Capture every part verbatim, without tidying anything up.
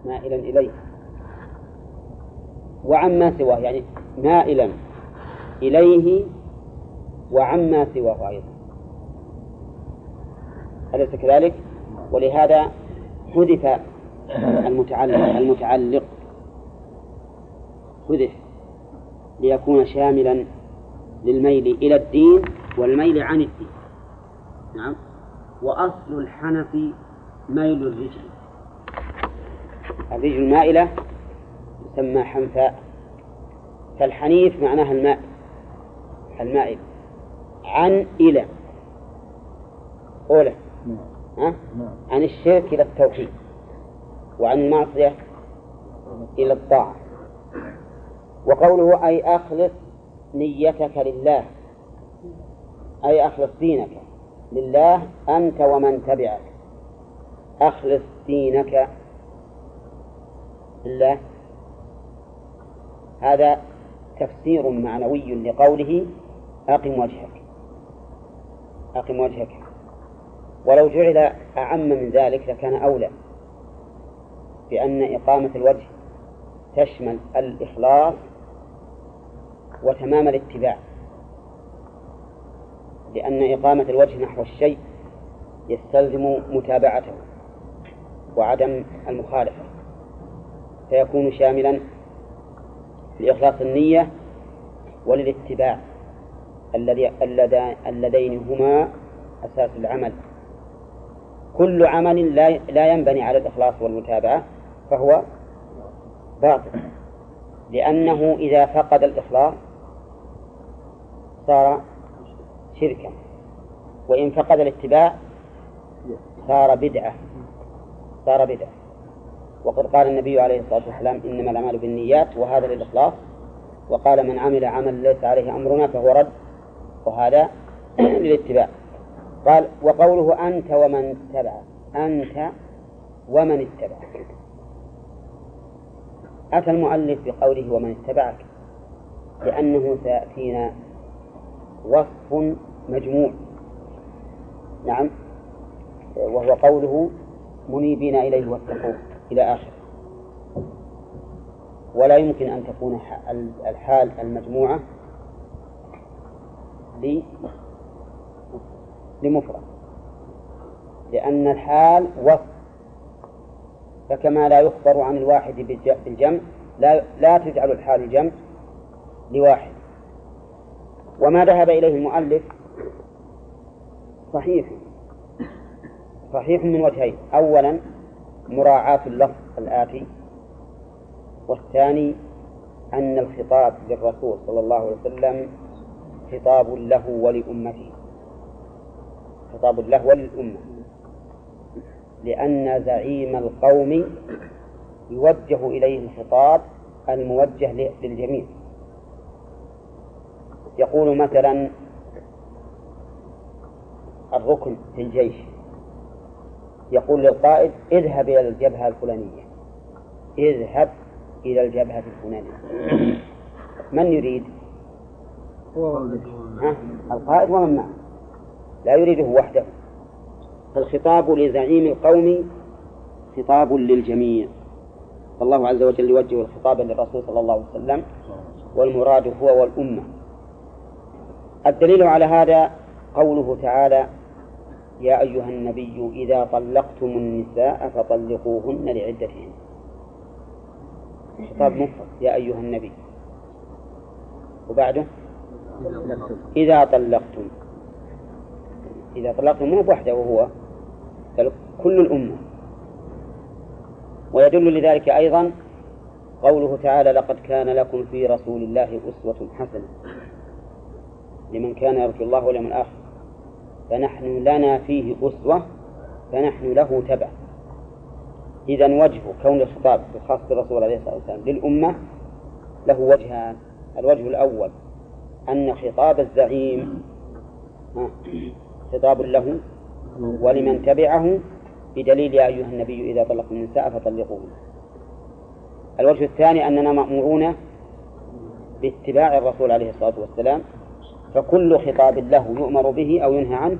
مائلا إليه، وعما سواه، يعني مائلا إليه وعما سواه أيضا، أليس كذلك؟ ولهذا حذف المتعلق المتعلق حذف ليكون شاملا للميل إلى الدين والميل عن الدين. نعم. وأصل الحنف ميل الرجل، الرجل المائلة تسمى حنفاء، فالحنيف معناها الماء المائل، عن إلى أولى ها؟ عن الشرك إلى التوحيد، وعن المعصية إلى الطاعة. وقوله أي أخلص نيتك لله، أي أخلص دينك لله أنت ومن تبعك، أخلص دينك لله. هذا تفسير معنوي لقوله أقم وجهك أقم وجهك ولو جعل أعم من ذلك لكان أولى، بأن إقامة الوجه تشمل الإخلاص وتمام الاتباع، لأن إقامة الوجه نحو الشيء يستلزم متابعته وعدم المخالفة، فيكون شاملا لإخلاص النية وللاتباع اللذين هما أساس العمل. كل عمل لا ينبني على الإخلاص والمتابعة فهو باطل، لأنه إذا فقد الإخلاص صار شركا، وإن فقد الاتباع صار بدعة صار بدعة وقد قال النبي عليه الصلاة والسلام إنما الأعمال بالنيات، وهذا للإخلاص، وقال من عمل عمل ليس عليه أمرنا فهو رد، وهذا للاتباع. قال وقوله أنت ومن اتبعك، أنت ومن اتبعك، أتى المؤلف بقوله ومن اتبعك لأنه سيأتينا وصف مجموع. نعم. وهو قوله منيبين إليه واتقوه إلى آخر، ولا يمكن أن تكون الحال المجموعة لمفرد، لأن الحال وصف، فكما لا يخبر عن الواحد بالجمع لا, لا تجعل الحال الجمع لواحد. وما ذهب إليه المؤلف صحيح صحيح من وجهين: أولا مراعاة اللفظ الآتي، والثاني أن الخطاب للرسول صلى الله عليه وسلم خطاب له ولأمته خطاب له وللأمة، لأن زعيم القوم يوجه إليه الخطاب الموجه للجميع. يقول مثلا الركن في الجيش يقول للقائد اذهب إلى الجبهة الفلانية، اذهب إلى الجبهة الفلانية. من يريد؟ ها؟ القائد ومن معه، لا يريده وحده. فالخطاب لزعيم القوم خطاب للجميع، فالله عز وجل يوجه الخطاب للرسول صلى الله عليه وسلم، والمراد هو والأمة. الدليل على هذا قوله تعالى يا أيها النبي إذا طلقتم النساء فطلقوهن لعدتهن، خطاب مفرد يا أيها النبي، وبعده إذا طلقتم إذا طلقتم مو بوحده وهو كل الأمة. ويدل لذلك أيضا قوله تعالى لقد كان لكم في رسول الله أسوة حسنة لمن كان يرجو الله واليوم الآخر، فنحن لنا فيه أسوة فنحن له تبع. إذن وجه كون الخطاب الخاص بالرسول عليه الصلاة والسلام للأمة له وجهان: الوجه الأول أن خطاب الزعيم خطاب له ولمن تبعه بدليل يا أيها النبي إذا طلقتم النساء فطلقوهن. الوجه الثاني أننا مأمورون باتباع الرسول عليه الصلاة والسلام، فكل خطاب له يؤمر به أو ينهى عنه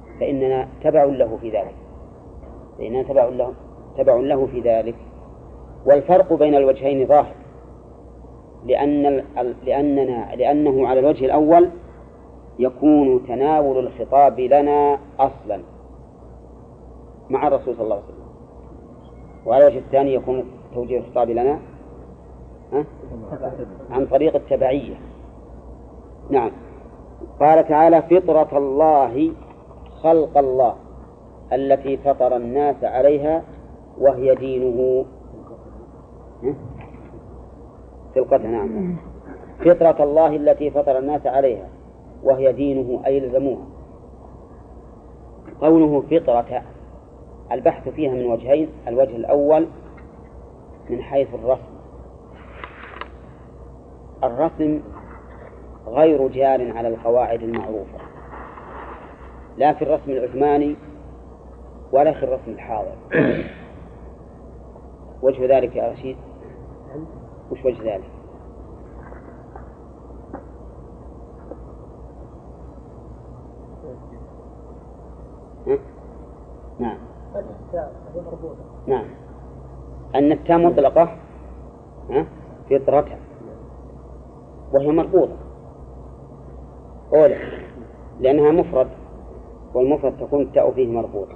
فإننا تبع له في ذلك فإننا تبع له, تبع له في ذلك. والفرق بين الوجهين ظاهر، لأن لأننا لأنه على الوجه الأول يكون تناول الخطاب لنا أصلا مع الرسول صلى الله عليه وسلم، وعلى الوجه الثاني يكون توجيه الخطاب لنا عن طريق التبعية. نعم. قال تعالى: فطرة الله خلق الله التي فطر الناس عليها وهي دينه خلقتها. نعم. فطرة الله التي فطر الناس عليها وهي دينه أي لزموها. قوله فطرة البحث فيها من وجهين: الوجه الأول من حيث الرسم. الرسم غير جار على القواعد المعروفة، لا في الرسم العثماني ولا في الرسم الحاضر. وجه ذلك يا رشيد؟ وش وجه ذلك؟ ها؟ نعم نعم أن التاء مطلقة فطرة وهي مربوطة أولا لأنها مفرد، والمفرد تكون التاء فيه مربوط،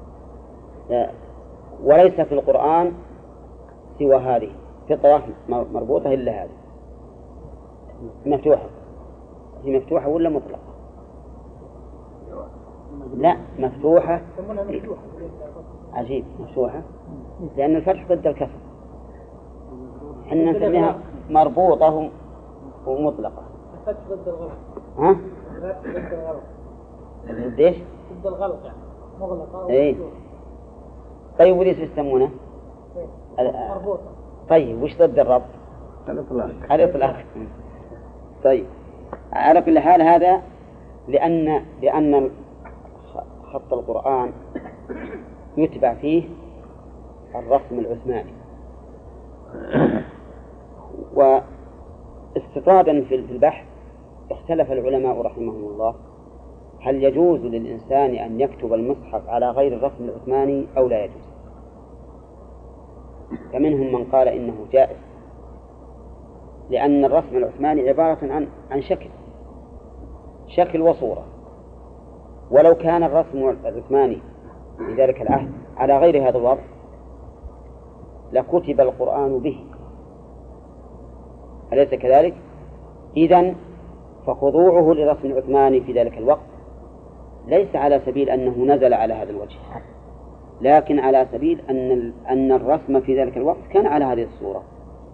وليس في القرآن سوى هذه فطرة مربوطة إلا هذه مفتوحة. هي مفتوحة ولا مطلقة؟ لا مفتوحة. عجيب مفتوحة لأن الفتح ضد الكسر، حنا نسميها مربوطة ومطلقة. الفتح ضد الغلق. ها؟ الفتح ضد الغلق. ضد ايش؟ ضد الغلق يعني مغلقة. ايه. طيب وليش يسمونه؟ مربوطة. طيب وش ضد الربط؟ الإطلاق. الإطلاق. طيب على كل حال هذا لأن لأن خط القرآن يتبع فيه الرسم العثماني. واستطرادا في البحث اختلف العلماء رحمهم الله هل يجوز للإنسان أن يكتب المصحف على غير الرسم العثماني أو لا يجوز. فمنهم من قال إنه جائز، لأن الرسم العثماني عبارة عن عن شكل شكل وصورة، ولو كان الرسم العثماني في ذلك العهد على غير هذا الوضع لكتب القرآن به، أليس كذلك؟ إذن فخضوعه للرسم العثماني في ذلك الوقت ليس على سبيل أنه نزل على هذا الوجه، لكن على سبيل أن أن الرسم في ذلك الوقت كان على هذه الصورة.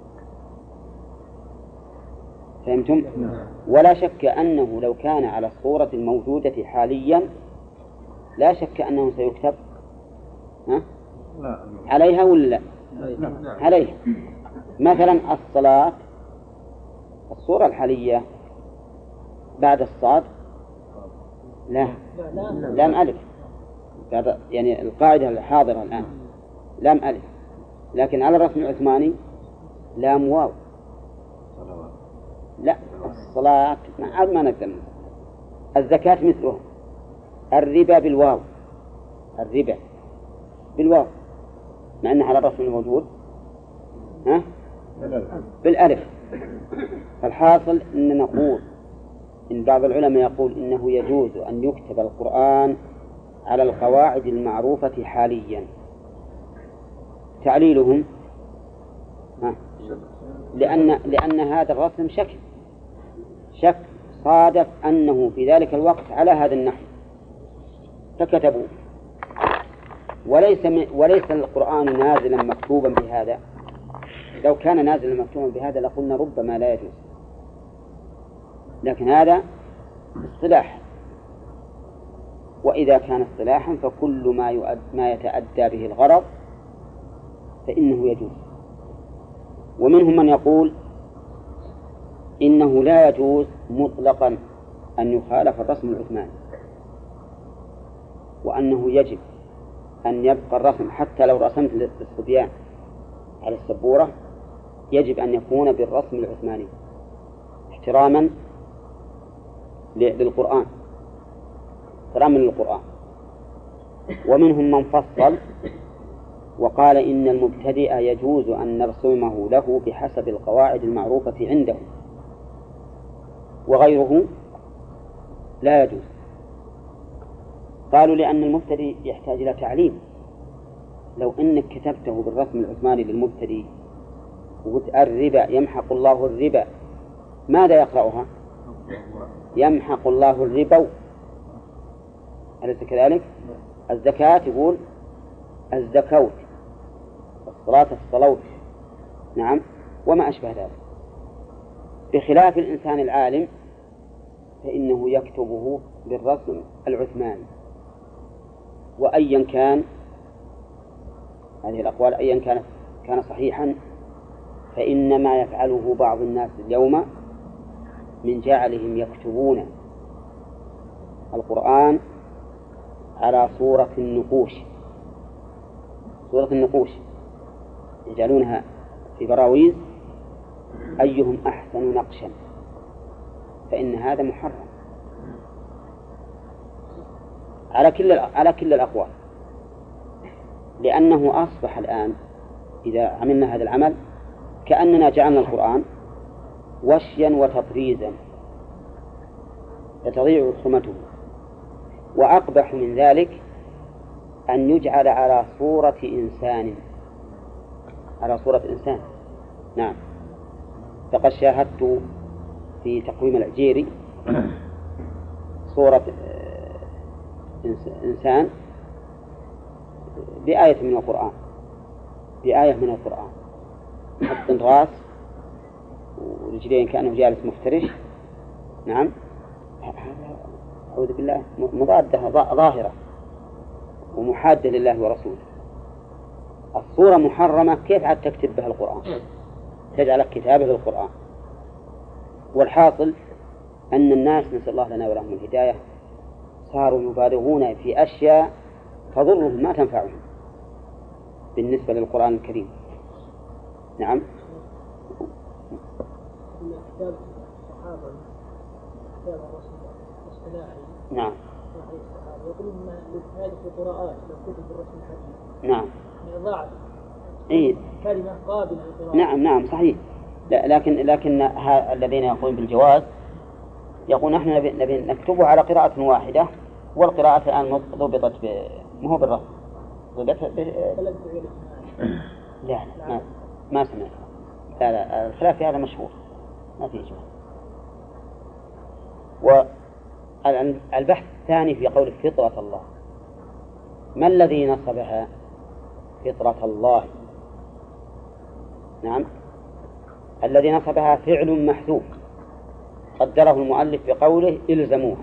فهمتم؟ ولا شك أنه لو كان على الصورة الموجودة حاليا لا شك أنه سيكتب ها؟ عليها ولا لا؟ عليها. مثلا الصلاة الصورة الحالية بعد الصاد لا لام ألف، يعني القاعدة الحاضرة الآن لام ألف، لكن على الرسم العثماني لام واو. لا الصلاة ما ما نقدر. الزكاة مثله، الربا بالواو، الربا بالواو مع أنها على الرسم الموجود ها بالألف. فالحاصل أن نقول إن بعض العلماء يقول إنه يجوز أن يكتب القرآن على القواعد المعروفة حاليا. تعليلهم ها لأن لأن هذا الرسم شكل شك صادف أنه في ذلك الوقت على هذا النحو فكتبوا، وليس وليس القرآن نازلا مكتوبا بهذا. لو كان نازلا مكتوبا بهذا لقلنا ربما لا يجوز، لكن هذا اصطلاح، وإذا كان اصطلاحا فكل ما يؤد ما يتأدى به الغرض فإنه يجوز. ومنهم من يقول إنه لا يجوز مطلقا أن يخالف الرسم العثماني، وأنه يجب أن يبقى الرسم حتى لو رسمت للصبيان على السبورة يجب أن يكون بالرسم العثماني احتراما للقرآن احتراما للقرآن. ومنهم من فصل وقال إن المبتدئ يجوز أن نرسمه له بحسب القواعد المعروفة عنده، وغيره لا يجوز. قالوا لأن المبتدئ يحتاج إلى تعليم. لو أنك كتبته بالرسم العثماني للمبتدئ وقلت الربا يمحق الله الربا، ماذا يقرأها؟ يمحق الله الربا، أليس كذلك؟ الزكاة يقول الزكوت، الصلاة الصلوت، نعم، وما أشبه ذلك. بخلاف الإنسان العالم فإنه يكتبه بالرسم العثماني. وأيا كان هذه الأقوال أيا كانت كان صحيحا، فإنما يفعله بعض الناس اليوم من جعلهم يكتبون القرآن على صورة النقوش، صورة النقوش يجعلونها في براويز أيهم أحسن نقشا، فإن هذا محرم على كل على كل الأقوال، لأنه أصبح الآن إذا عملنا هذا العمل كأننا جعلنا القرآن وشيا وتطريزا فتضيع حرمته. وأقبح من ذلك أن يجعل على صورة إنسان، على صورة إنسان. نعم، فقد شاهدت في تقويم العجيري صورة إنسان بآية من القرآن، بآية من القرآن، حط راس ورجلين كأنه جالس مفترش. نعم، أعوذ بالله، مضادة ظاهرة ومحادة لله ورسوله. الصورة محرمة، كيف عاد تكتب بها القرآن؟ تجعل كتابة للقرآن. والحاصل أن الناس، نسأل الله لنا ولهم الهداية، صاروا يبالغون في أشياء تضرهم ما تنفعهم بالنسبة للقرآن الكريم. نعم. كتاب الصحابة، كتاب الرسول الاصطلاحي، نعم، يقولون أن هذه القراءات لو كتب بالرسم الحديث، نعم، ضاعت إيه، كلمة قابلة للقراءة. نعم نعم صحيح. لا لكن لكن الذين يقولون بالجواز يقول نحن نبي, نبي نكتبه على قراءة واحدة، والقراءة الآن ضبطت ب ما هو بالرسم، ضبطت ب... لا ما ما سمعت. لا لا الخلاف في هذا مشهور، ما في إجماع. والبحث الثاني في قول فطرة الله، ما الذي نصبها فطرة الله؟ نعم، الذي نصبها فعل محذوف قدره المؤلف بقوله إلزموها،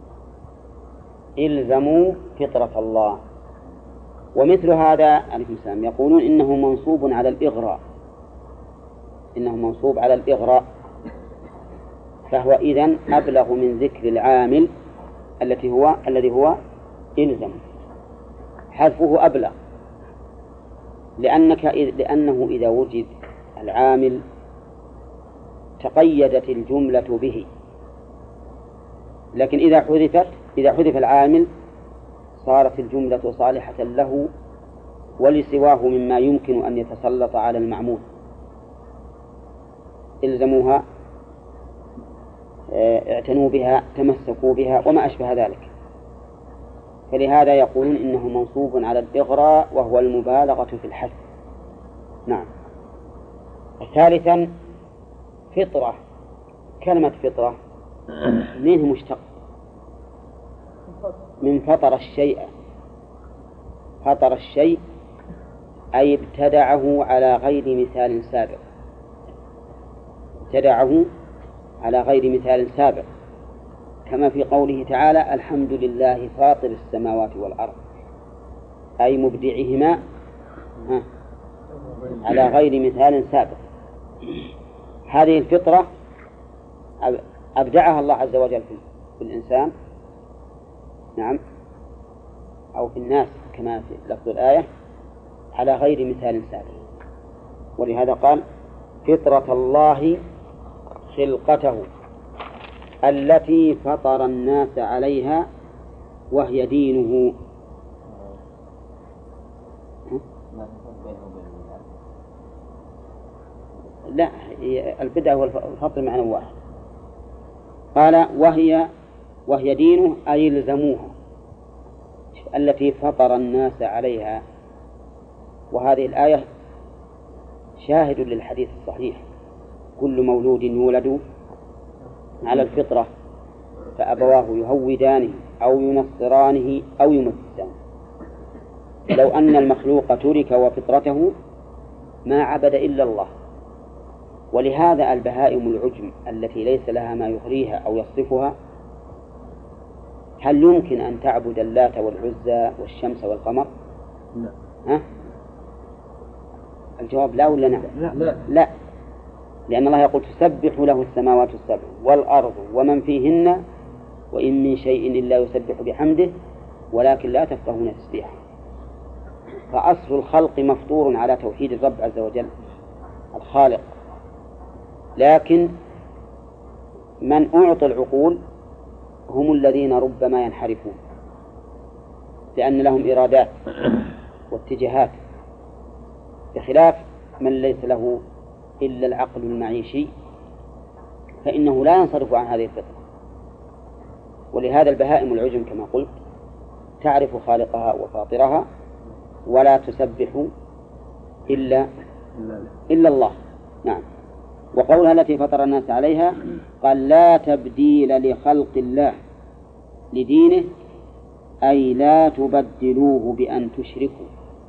إلزموا فطرة الله. ومثل هذا عليكم السلام يقولون إنه منصوب على الإغراء، إنه منصوب على الإغراء، فهو إذن أبلغ من ذكر العامل التي هو الذي هو إلزم، حذفه أبلغ، لأنك لأنه إذا وجد العامل تقيدت الجملة به، لكن إذا حذفت إذا حذف العامل صارت الجملة صالحة له ولسواه مما يمكن أن يتسلط على المعمول. إلزموها، اعتنوا بها، تمسكوا بها، وما أشبه ذلك. فلهذا يقولون إنه منصوب على الإغراء وهو المبالغة في الحذف. نعم. ثالثا فطرة، كلمة فطرة منه مشتق من فطر الشيء، فطر الشيء أي ابتدعه على غير مثال سابق، ابتدعه على غير مثال سابق، كما في قوله تعالى الحمد لله فاطر السماوات والأرض، أي مبدعهما على غير مثال سابق. هذه الفطرة أبدعها الله عز وجل في الإنسان، نعم، أو في الناس كما في لفظ الآية، على غير مثال سابق. ولهذا قال فطرة الله خلقته التي فطر الناس عليها وهي دينه. لا، البدعة والفطر معنى واحد. قال وهي وهي دينه أي يلزموها التي فطر الناس عليها. وهذه الآية شاهد للحديث الصحيح: كل مولود يولد على الفطرة فأبواه يهودانه أو ينصرانه أو يمجسانه. لو أن المخلوق ترك وفطرته ما عبد إلا الله. ولهذا البهائم العجم التي ليس لها ما يغريها أو يصرفها، هل يمكن أن تعبد اللات والعزى والشمس والقمر؟ لا. ها؟ الجواب لا ولا نعم؟ لا. لا. لا، لأن الله يقول تسبح له السماوات السبع والأرض ومن فيهن وإن من شيء إلا يسبح بحمده ولكن لا تفقهون تسبيحه. فأصل الخلق مفطور على توحيد الرب عز وجل الخالق، لكن من أعطى العقول هم الذين ربما ينحرفون، لأن لهم إرادات واتجاهات، بخلاف من ليس له إلا العقل المعيشي فإنه لا ينصرف عن هذه الفطرة. ولهذا البهائم العجم كما قلت تعرف خالقها وفاطرها ولا تسبح إلا إلا الله. نعم. وقولها التي فطر الناس عليها قال لا تبديل لخلق الله لدينه أي لا تبدلوه بأن تشركوا.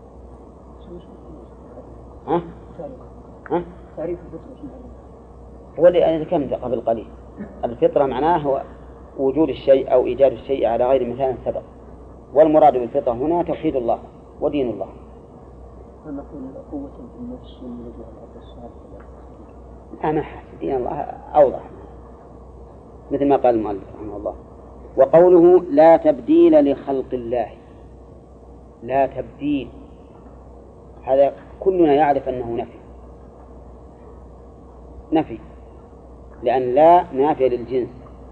ها؟ ها؟ تعريف الفطرة هو اللي أنا ذكرت قبل قليل. الفطرة معناه هو وجود الشيء أو إيجاد الشيء على غير مثال سبق، والمراد بالفطرة هنا توحيد الله ودين الله. نقول قوة في النفس والرجوع على الصالح. أنا حاسس دين الله أوضح مثل ما قال المؤلف رحمه الله. وقوله لا تبديل لخلق الله، لا تبديل، هذا كلنا يعرف أنه نفي نفي لأن لا نافية للجنس،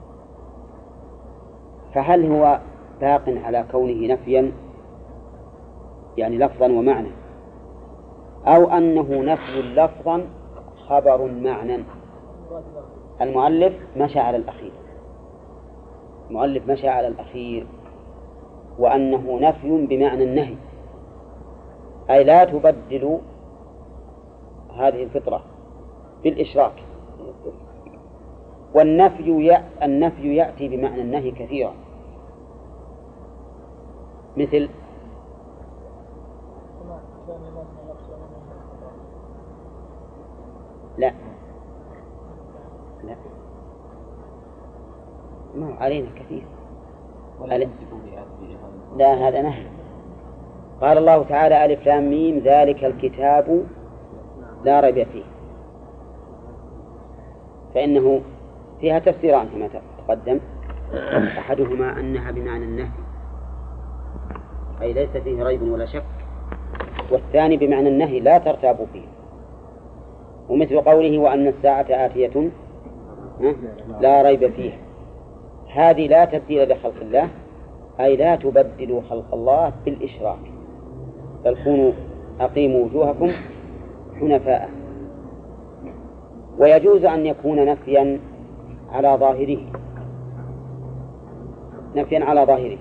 فهل هو باق على كونه نفيا يعني لفظا ومعنى، أو أنه نفي لفظا خبر معنى؟ المؤلف مشى على الأخير المؤلف مشى على الأخير وأنه نفي بمعنى النهي، أي لا تبدلوا هذه الفطرة بالإشراك. والنفي النفي يأتي بمعنى النهي كثيرا، مثل لا لا ما علينا كثير لا، هذا نهي. قال الله تعالى ألف لام ميم ذلك الكتاب لا ريب فيه، فإنه فيها تفسيران كما تقدم، أحدهما أنها بمعنى النهي أي ليس فيه ريب ولا شك، والثاني بمعنى النهي لا ترتابوا فيه، ومثل قوله وأن الساعة آتية لا ريب فيه. هذه لا تبديل لخلق الله أي لا تبدلوا خلق الله بالإشراك، بل كونوا أقيموا وجوهكم حنفاء. ويجوز أن يكون نفيا على ظاهره نفيا على ظاهره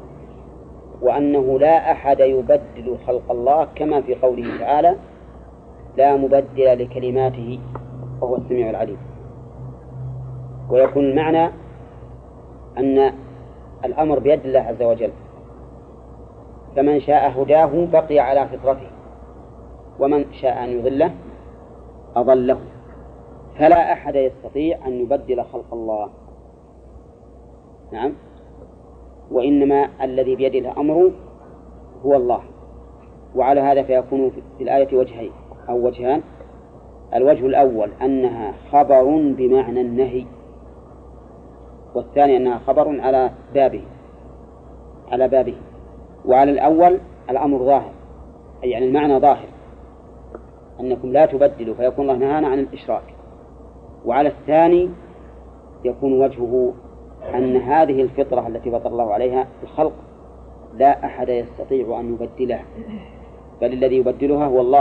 وأنه لا أحد يبدل خلق الله، كما في قوله تعالى لا مبدل لكلماته وهو السميع العليم. ويكون المعنى أن الأمر بيد الله عز وجل، فمن شاء هداه بقي على فطرته ومن شاء أن يضله أضله، فلا أحد يستطيع أن يبدل خلق الله. نعم. وإنما الذي بيده الأمر هو الله. وعلى هذا فيكون في الآية وجهين أو وجهان. الوجه الأول أنها خبر بمعنى النهي، والثاني أنها خبر على بابه على بابه وعلى الأول الأمر ظاهر، أي يعني المعنى ظاهر أنكم لا تبدلوا، فيكون الله نهانا عن الإشراك. وعلى الثاني يكون وجهه أن هذه الفطرة التي فطر الله عليها الخلق لا أحد يستطيع أن يبدلها، بل الذي يبدلها هو الله.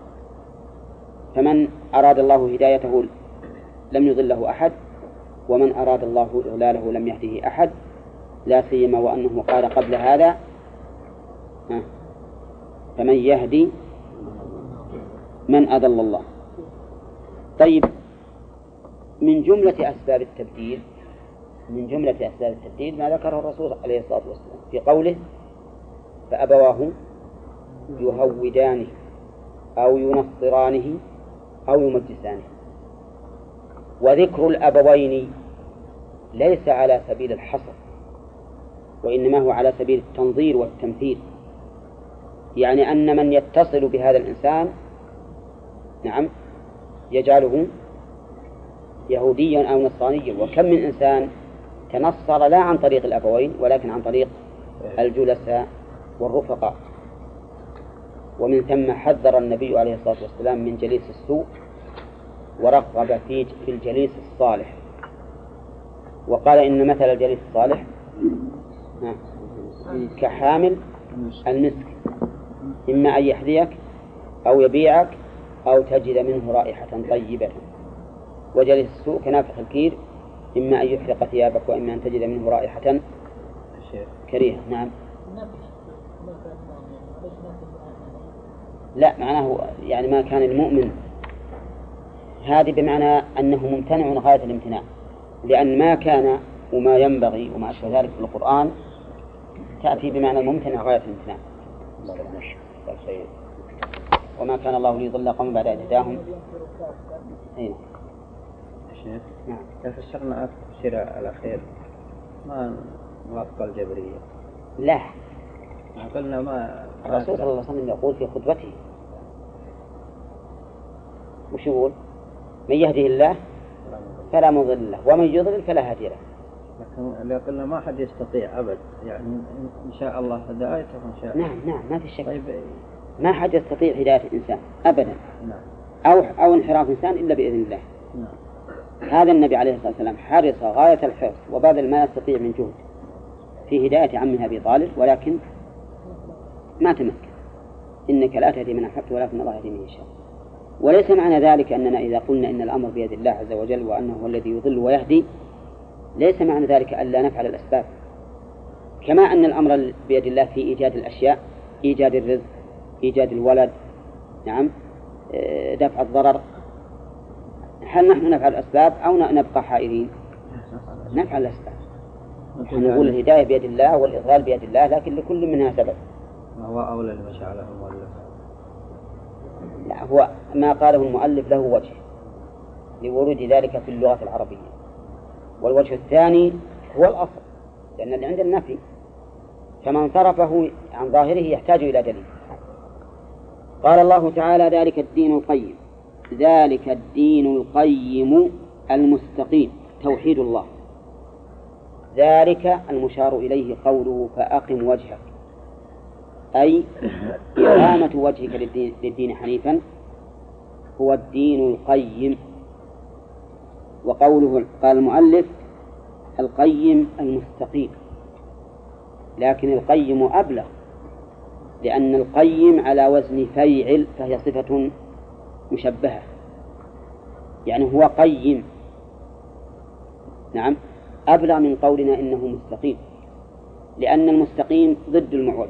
فمن أراد الله هدايته لم يضله أحد، ومن أراد الله إضلاله لم يهده أحد، لا سيما وأنه قال قبل هذا فمن يهدي من أضل الله. طيب، من جملة أسباب التبديل من جملة أسباب التبديل ما ذكره الرسول عليه الصلاة والسلام في قوله فأبواه يهودانه أو ينصرانه أو يمجسانه. وذكر الأبوين ليس على سبيل الحصر، وإنما هو على سبيل التنظير والتمثيل، يعني أن من يتصل بهذا الإنسان نعم يجعله يهوديا أو نصرانيا. وكم من إنسان تنصر لا عن طريق الأبوين ولكن عن طريق الجلساء والرفقاء. ومن ثم حذر النبي عليه الصلاة والسلام من جليس السوء ورغب في الجليس الصالح، وقال إن مثل الجليس الصالح كحامل المسك، إما أن يحذيك أو يبيعك أو تجد منه رائحة طيبة. وجليس السوء كنافخ الكير، إما أن يحرق ثيابك وإما أن تجد منه رائحة كريهة. نعم. لا، معناه يعني ما كان المؤمن، هذه بمعنى أنه ممتنع غاية الامتناع، لأن ما كان وما ينبغي وما أشبه ذلك في القرآن تأتي بمعنى الممتنع غاية الامتناع. وما كان الله ليضل قوم بعد إذ هداهم. أين شيخ؟ نعم. كيف الشرع الشرع الأخير ما موافق الجبرية؟ لا، قلنا ما الرسول صلى الله عليه وسلم يقول في خطبته وش يقول؟ من يهده الله فلا مضل له ومن يضلل فلا هادي له. لكن اللي قلنا ما حد يستطيع أبد، يعني إن شاء الله هدايته إن شاء الله. نعم نعم ما في شك. طيب ما حد يستطيع هداية الإنسان أبدا. نعم. أو أو انحراف الإنسان إلا بإذن الله. نعم. هذا النبي عليه الصلاة والسلام حرص غاية الحرص وبذل ما يستطيع من جهد في هداية عمه أبي طالب، ولكن ما تمكن. إنك لا تهدي من أحببت ولكن الله يهدي من يشاء. وليس معنى ذلك أننا إذا قلنا إن الأمر بيد الله عز وجل وأنه هو الذي يضل ويهدي، ليس معنى ذلك ألا نفعل الأسباب، كما أن الأمر بيد الله في إيجاد الأشياء، إيجاد الرزق، إيجاد الولد، نعم، دفع الضرر. هل نحن نفعل الأسباب أو نبقى حائرين؟ نفعل الأسباب. نقول الهداية بيد الله والإضلال بيد الله، لكن لكل منها سبب. ما هو أولى المشاعر المؤلف؟ لا، هو ما قاله المؤلف له وجه لورود ذلك في اللغة العربية، والوجه الثاني هو الأصل، لأن اللي عند النفي فمن صرفه عن ظاهره يحتاج إلى دليل. قال الله تعالى ذلك الدين القيم، ذلك الدين القيم المستقيم توحيد الله. ذلك المشار إليه قوله فأقم وجهك، أي إقامة وجهك للدين, للدين حنيفا هو الدين القيم. وقوله قال المؤلف القيم المستقيم، لكن القيم أبلغ، لأن القيم على وزن فيعل فهي صفة مشبهة، يعني هو قيم. نعم، أبلغ من قولنا إنه مستقيم، لأن المستقيم ضد المعوج،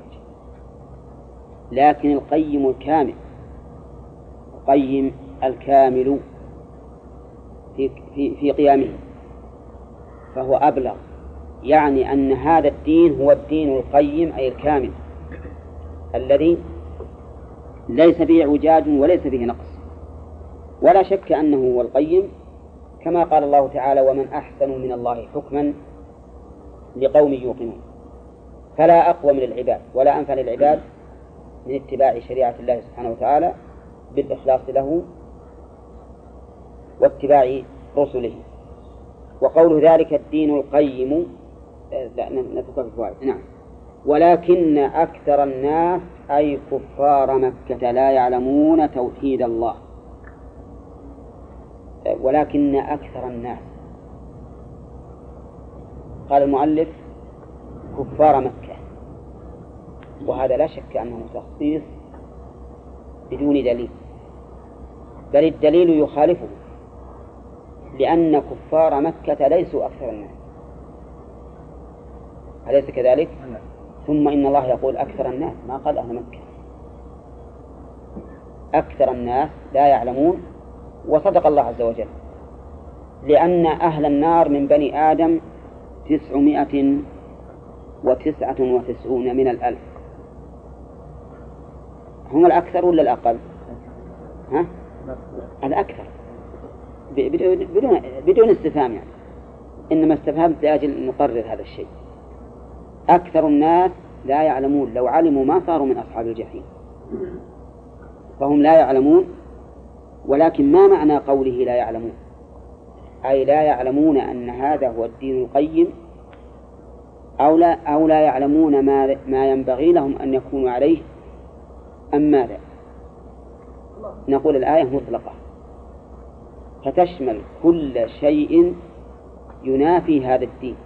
لكن القيم الكامل، القيم الكامل في, في, في قيامه فهو أبلغ، يعني أن هذا الدين هو الدين القيم أي الكامل الذي ليس فيه اعوجاج وليس فيه نقص، ولا شك أنه هو القيم، كما قال الله تعالى ومن أحسن من الله حكما لقوم يوقنون. فلا أقوى من العباد ولا أنفع للعباد من اتباع شريعة الله سبحانه وتعالى بالإخلاص له واتباع رسله. وقول ذلك الدين القيم لا نتوقف الفوائد. نعم. ولكن أكثر الناس أي كفار مكة لا يعلمون توحيد الله. ولكن أكثر الناس، قال المؤلف كفار مكة، وهذا لا شك أنه تخصيص بدون دليل، بل الدليل يخالفه، لأن كفار مكة ليسوا أكثر الناس، أليس كذلك؟ ثم إن الله يقول أكثر الناس، ما قال أهل مكة، أكثر الناس لا يعلمون. وصدق الله عز وجل، لأن أهل النار من بني آدم تسعمائة وتسعة وتسعون من الألف، هم الأكثر ولا الأقل؟ ها؟ الأكثر بدون بدون استفهام، يعني إنما استفهمت لأجل نقرر هذا الشيء. أكثر الناس لا يعلمون، لو علموا ما صاروا من أصحاب الجحيم، فهم لا يعلمون. ولكن ما معنى قوله لا يعلمون؟ أي لا يعلمون أن هذا هو الدين القيم، أو لا, أو لا يعلمون ما, ما ينبغي لهم أن يكونوا عليه، أم ماذا؟ نقول الآية مطلقة فتشمل كل شيء ينافي هذا الدين،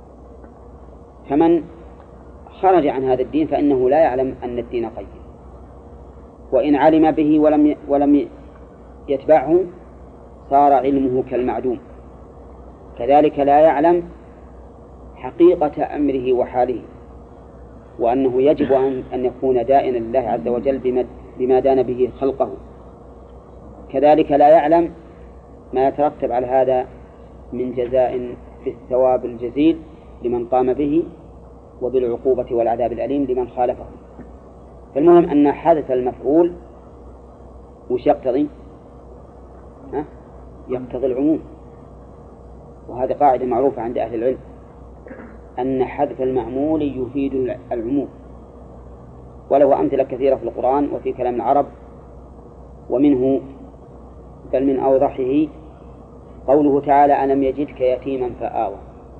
فمن خرج عن هذا الدين فإنه لا يعلم أن الدين قيم، وإن علم به ولم ولم يتبعه صار علمه كالمعدوم. كذلك لا يعلم حقيقة أمره وحاله، وأنه يجب أن يكون دائنا لله عز وجل بما دان به خلقه. كذلك لا يعلم ما يترتب على هذا من جزاء في الثواب الجزيل لمن قام به، وبالعقوبة والعذاب الأليم لمن خالفه. فالمهم أن حدث المفعول وش يقتضي؟ ها؟ يقتضي العموم، وهذه قاعدة معروفة عند أهل العلم، أن حذف المعمول يفيد العموم، وله أمثلة كثيرة في القرآن وفي كلام العرب. ومنه بل من أوضحه قوله تعالى ألم يجدك يتيما فآوى،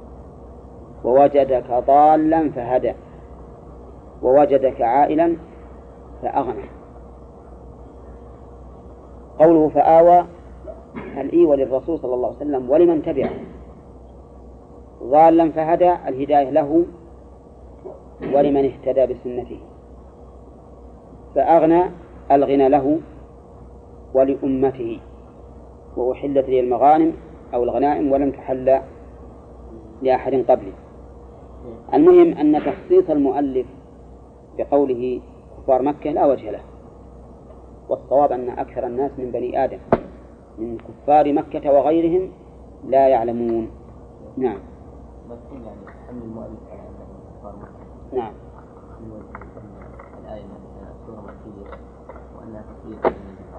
ووجدك ضالا فهدى، ووجدك عائلا فأغنى. قوله فآوى الإيوة للرسول صلى الله عليه وسلم ولمن تبعه، ضالا فهدى الهداية له ولمن اهتدى بسنته، فأغنى الغنى له ولأمته، وأحلت لي المغانم أو الغنائم ولم تحل لأحد قبلي. المهم أن تخصيص المؤلف بقوله كفار مكة لا وجه له، والصواب أن أكثر الناس من بني آدم من كفار مكة وغيرهم لا يعلمون. نعم. مفهوم يعني حمل المؤلف على أنه كفار مكة. نعم. من وجه الآية من سورة مكية وأنها تفسير.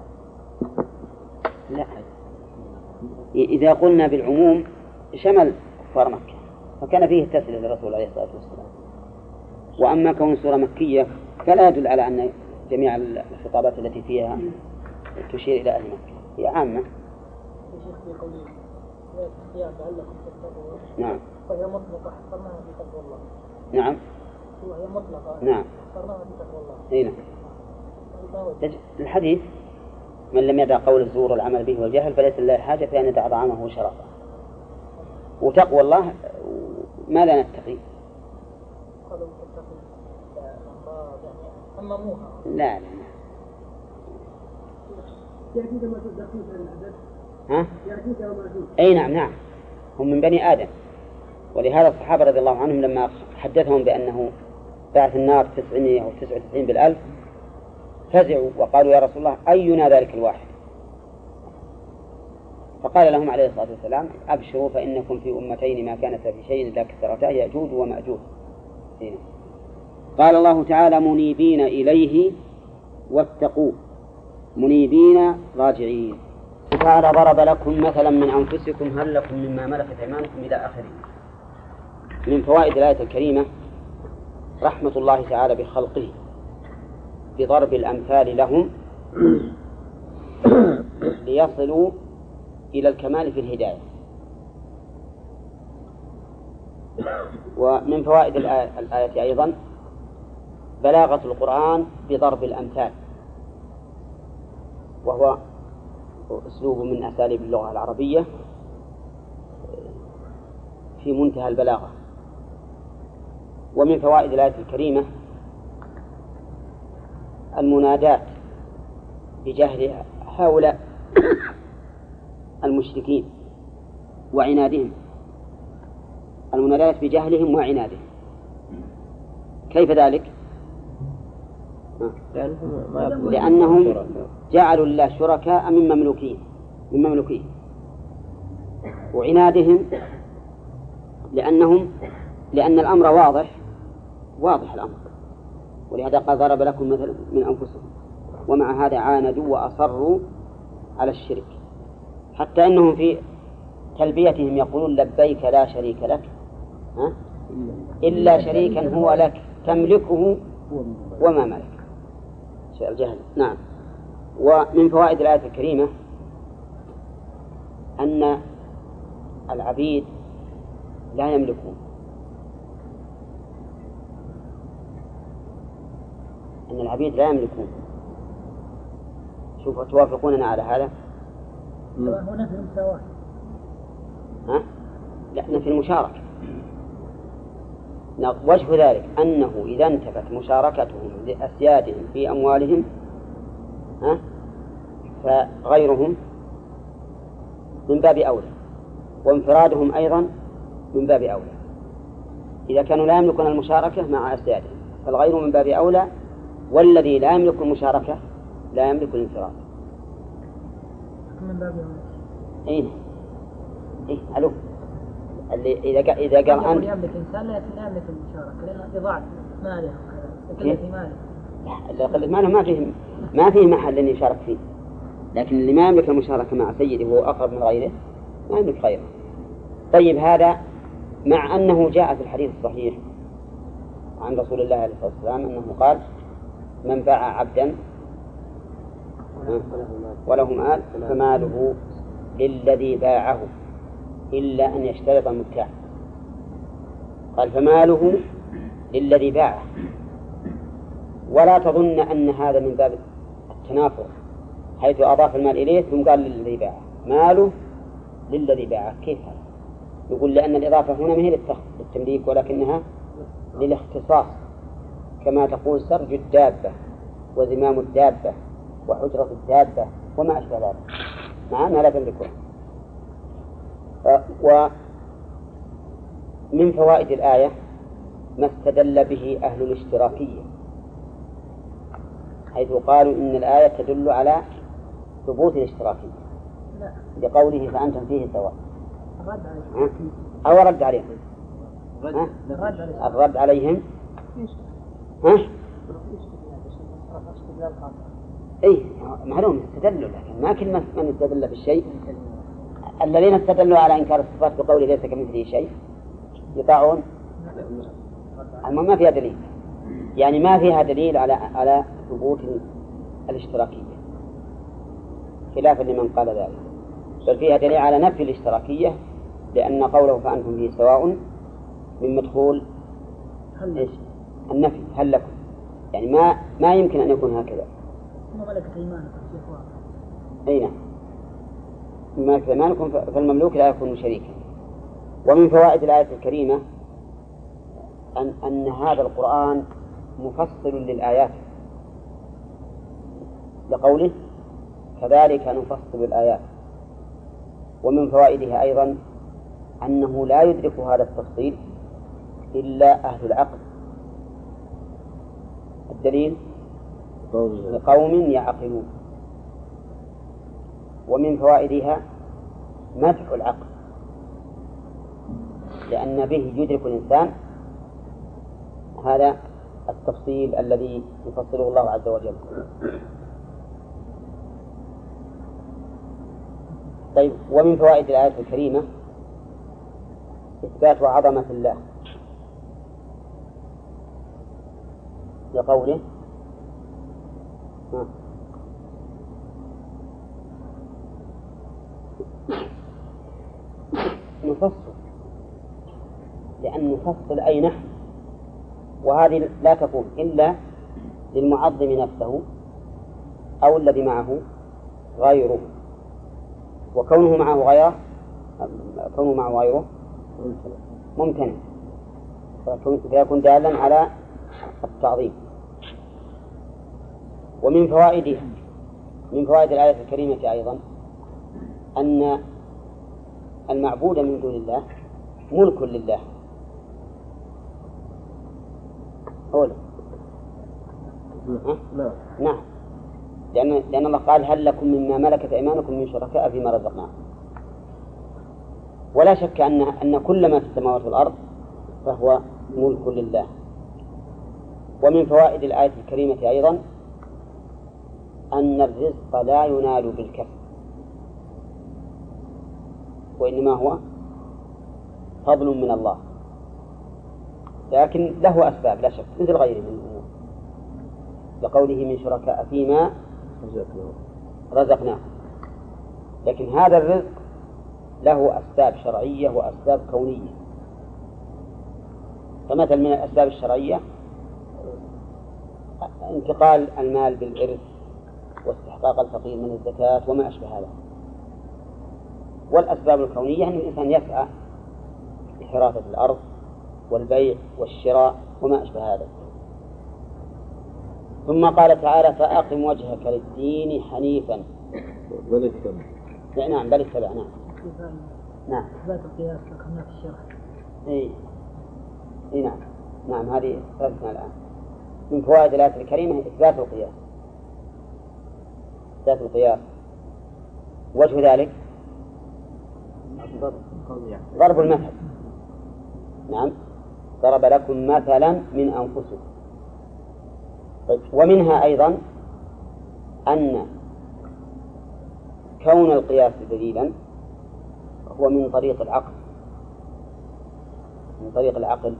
لا، إذا قلنا بالعموم شمل كفار مكة، فكان فيه التسلية للرسول عليه الصلاة والسلام. وأما كون سورة مكية فلا يدل على أن جميع الخطابات التي فيها تشير إلى أهل مكة، هي عامة. نعم. وهي مطلقة حصرناها في تقوى الله. نعم. وهي مطلقة. نعم. حصرناها في تقوى الله. أي نعم. الحديث من لم يدع قول الزور والعمل به والجهل فليس لله حاجة في أن يدع طعامه وشرابه. وتقوى الله ما لا نتقي. قالوا تتقي الأمراض يعني أمموها. لا لا. يأتيك ما تدخل في الحدث. ها؟ يأتيك وما تدخل. أي نعم نعم. هم من بني آدم، ولهذا الصحابة رضي الله عنهم لما حدثهم بأنه بعث النار تسعمائة وتسعة وتسعين بالألف فزعوا وقالوا يا رسول الله أينا ذلك الواحد؟ فقال لهم عليه الصلاة والسلام أبشروا فإنكم في أمتين ما كانت في شيء إلا كثرتا يأجوج ومأجوج. قال الله تعالى منيبين إليه واتقوه، منيبين راجعين. تعالى ضرب لكم مثلا من أنفسكم هل لكم مما ملكت أيمانكم إلى آخره. من فوائد الآية الكريمة رحمة الله تعالى بخلقه بضرب الأمثال لهم ليصلوا إلى الكمال في الهداية. ومن فوائد الآية, الآية أيضا بلاغة القرآن بضرب الأمثال، وهو أسلوب من أساليب اللغة العربية في منتهى البلاغة. ومن فوائد الآية الكريمة المنادات بجهل هؤلاء المشركين وعنادهم، المنادات بجهلهم وعنادهم. كيف ذلك؟ لأنهم جعلوا الله شركاء من مملوكين من مملوكين وعنادهم لأنهم لأن الأمر واضح واضح الأمر، ولهذا قال ضرب لكم مثل من أنفسهم، ومع هذا عاندوا وأصروا على الشرك، حتى أنهم في تلبيتهم يقولون لبيك لا شريك لك ها؟ إلا شريكا هو لك تملكه وما ملك. الجهل. نعم. ومن فوائد الآية الكريمة أن العبيد لا يملكون، أن العبيد لا يملكون. شوفوا توافقوننا على هذا؟ هنا في المساواة. ها؟ لا، في المشاركة. وجه ذلك أنه إذا انتفت مشاركتهم لأسيادهم في أموالهم ها؟ فغيرهم من باب أولى، وانفرادهم أيضا من باب أولى. إذا كانوا لا يملكون المشاركة مع أسيادهم فالغير من باب أولى، والذي لا يملك المشاركة لا يملك الانفراد. من باب أولى. أين؟ إيه ألو. اللي إذا إذا قال أنت يملك إنسان لا يملك المشاركة لأنه إضاعة ماله وكذا في ماله. لا، قلة ماله ما فيه ما فيه محل أن يشارك فيه، لكن اللي ما يملك المشاركة مع سيده وهو أقرب من غيره ما يملك غيره. طيب، هذا مع أنه جاء في الحديث الصحيح عن رسول الله عليه الصلاة والسلام أنه قال: من باع عبدا وله مال فماله للذي باعه إلا أن يشترط المبتاع. قال: فماله للذي باعه. ولا تظن أن هذا من باب التنافر، حيث أضاف المال إليه ثم قال للذي باعه ماله للذي باعه. كيف هذا؟ يقول لأن الإضافة هنا ما هي للتمليك ولكنها للاختصاص، كما تقول سرج الدابة وزمام الدابة وحجرة الدابة وما أشبه ذلك، مع أنها لا تملكها. ومن فوائد الآية ما استدل به أهل الاشتراكية، حيث قالوا إن الآية تدل على ثبوت الاشتراكية لقوله فأنتم فيه سواء. أو رد عليهم الرد عليهم ها؟ إيه معلوم استدلوا، لكن ما كل من استدل بالشيء. الذين استدلوا على إنكار الصفات بقوله ليس كمثله شيء يطاعون، أما ما فيها دليل، يعني ما فيها دليل على على ثبوت الاشتراكية، خلافا لمن قال ذلك، بل فيها دليل على نفي الاشتراكية، لأن قوله فأنتم فيه سواء من مدخول النفي هل لكم، يعني ما ما يمكن أن يكون هكذا. ثم ملكت أيمانكم. أي نعم، ملكت أيمانكم فالمملوك لا يكون شريكا. ومن فوائد الآية الكريمة أن أن هذا القرآن مفصل للآيات، لقوله كذلك نفصل الآيات. ومن فوائدها أيضا أنه لا يدرك هذا التفصيل إلا أهل العقل. الدليل لقوم يعقلون. ومن فوائدها مدح العقل، لأن به يدرك الإنسان هذا التفصيل الذي يفصله الله عز وجل. طيب، ومن فوائد الآية الكريمة إثبات عظمة الله لقوله نفصل، لأن نفصل أي نحن، وهذه لا تكون إلا للمعظم نفسه أو الذي معه غيره، وكونه معه غيره كونه معه غيره ممتنع، فيكون دالا على التعظيم. ومن فوائدها من فوائد الآية الكريمة أيضا أن المعبود من دون الله ملك لله. أولا نعم نعم لأن لأن الله قال هل لكم مما ملكت أيمانكم من شركاء فيما رزقناكم. ولا شك أن أن كل ما في السماوات والأرض فهو ملك لله. ومن فوائد الآية الكريمة أيضا أن الرزق لا ينال بالكسب، وإنما هو فضل من الله، لكن له أسباب لا شك مثل غيره من الأمور، لقوله من شركاء فيما رزقناه. لكن هذا الرزق له أسباب شرعية وأسباب كونية. فمثل من الأسباب الشرعية انتقال المال بالإرث واستحقاق الفقير من الزكاة وما أشبه هذا. والأسباب الكونية أن الإنسان يسعى لحراثة الأرض والبيع والشراء وما أشبه هذا. ثم قال تعالى فأقم وجهك للدين حنيفا بل اتبع. نعم بل اتبع. نعم نعم إثبات القياس ذكرناه في الشرع. إيه إيه نعم نعم هذه ثالثنا الآن. من فوائد الآية الكريمة إثبات القياس. إثبات القياس وجه ذلك ضرب المثل. نعم ضرب لكم مثلا من أنفسكم. طيب ومنها أيضا أن كون القياس دليلا هو من طريق العقل، من طريق العقل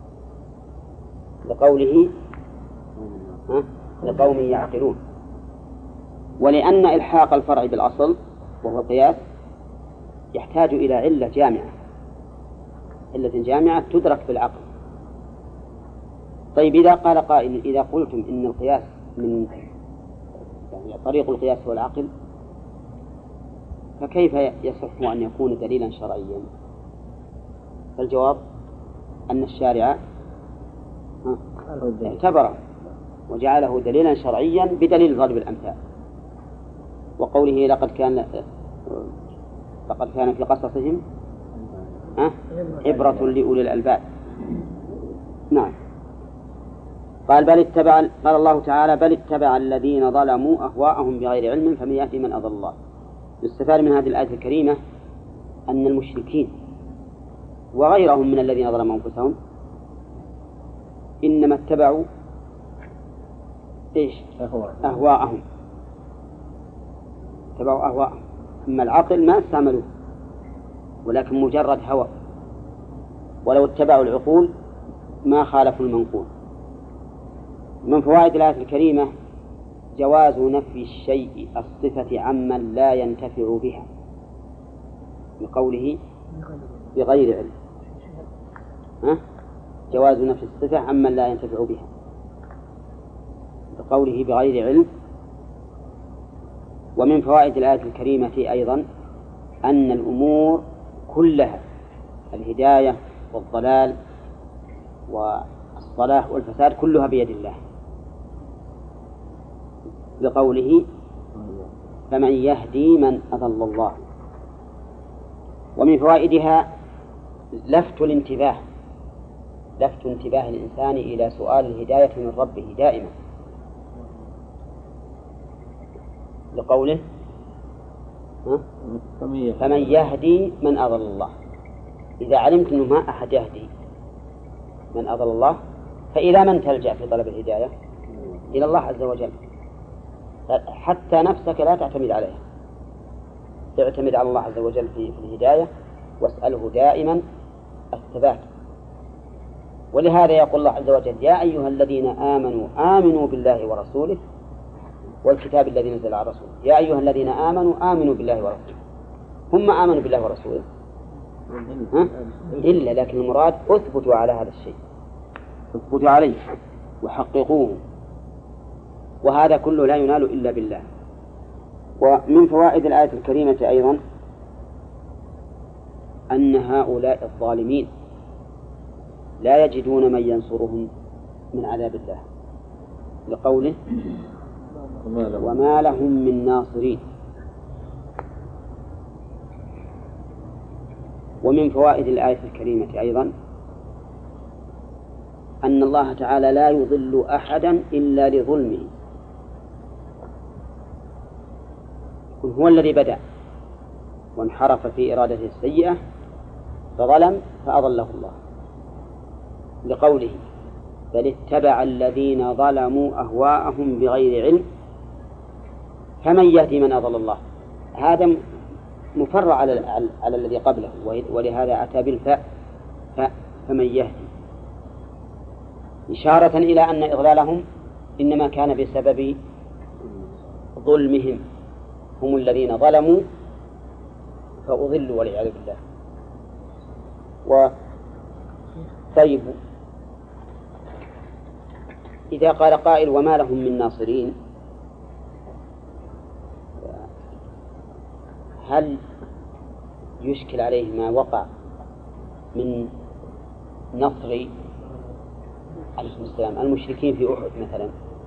لقوله ها لقوم يعقلون. ولأن إلحاق الفرع بالأصل وهو القياس يحتاج إلى علة جامعة، علة جامعة تدرك بالعقل. طيب إذا قال قائل إذا قلتم إن القياس من يعني طريق القياس هو العقل فكيف يصح أن يكون دليلا شرعيا؟ فالجواب أن الشارع اعتبره وجعله دليلا شرعيا بدليل ضرب الأمثال، وقوله لقد كان لقد كان في قصصهم عبرة لأولي الألباب. نعم قال بل اتبع قال الله تعالى بل اتبع الذين ظلموا أهواءهم بغير علم فمن يهدي من أضل الله. يستفاد من هذه الآية الكريمة أن المشركين وغيرهم من الذين ظلموا أنفسهم إنما اتبعوا إيش؟ أهواءهم، اتبعوا أهواءهم. أما العقل ما استعملوه ولكن مجرد هوى، ولو اتبعوا العقول ما خالفوا المنقول. من فوائد الآية الكريمة جواز نفي الشيء الصفة عمن لا ينتفع بها بقوله بغير علم. ها؟ جواز نفي الصفة عمن لا ينتفع بها بقوله بغير علم. ومن فوائد الآية الكريمة أيضا أن الأمور كلها الهداية والضلال والصلاح والفساد كلها بيد الله بقوله فمن يهدي من أضل الله. ومن فوائدها لفت الانتباه، لفت انتباه الإنسان إلى سؤال الهداية من ربه دائما لقوله فمن يهدي من أضل الله. إذا علمت أنه ما أحد يهدي من أضل الله فإلى من تلجأ في طلب الهداية؟ إلى الله عز وجل. حتى نفسك لا تعتمد عليها، تعتمد على الله عز وجل في الهداية واسأله دائما الثبات. ولهذا يقول الله عز وجل يا أيها الذين آمنوا آمنوا بالله ورسوله والكتاب الذي نزل على رسوله. يا أيها الذين آمنوا آمنوا بالله ورسوله. هم آمنوا بالله ورسوله ها؟ إلا لكن المراد أثبتوا على هذا الشيء، أثبتوا عليه وحققوه، وهذا كله لا ينال إلا بالله. ومن فوائد الآية الكريمة أيضا أن هؤلاء الظالمين لا يجدون من ينصرهم من عذاب الله لقوله وما لهم من ناصرين. ومن فوائد الآية الكريمة أيضا أن الله تعالى لا يضل أحدا إلا لظلمه، هو الذي بدأ وانحرف في إرادته السيئة فظلم فأضله الله، لقوله بل اتبع الذين ظلموا أهواءهم بغير علم فمن يهدي من أضل الله. هذا مفرع على, على الذي قبله، ولهذا أتى بالفاء فمن يهدي، إشارة إلى أن إضلالهم إنما كان بسبب ظلمهم، هم الذين ظلموا فأضلوا والعياذ بالله. وطيب إذا قال قائل وما لهم من ناصرين، هل يشكل عليه ما وقع من نصر عليكم السلام المشركين في أحد مثلا؟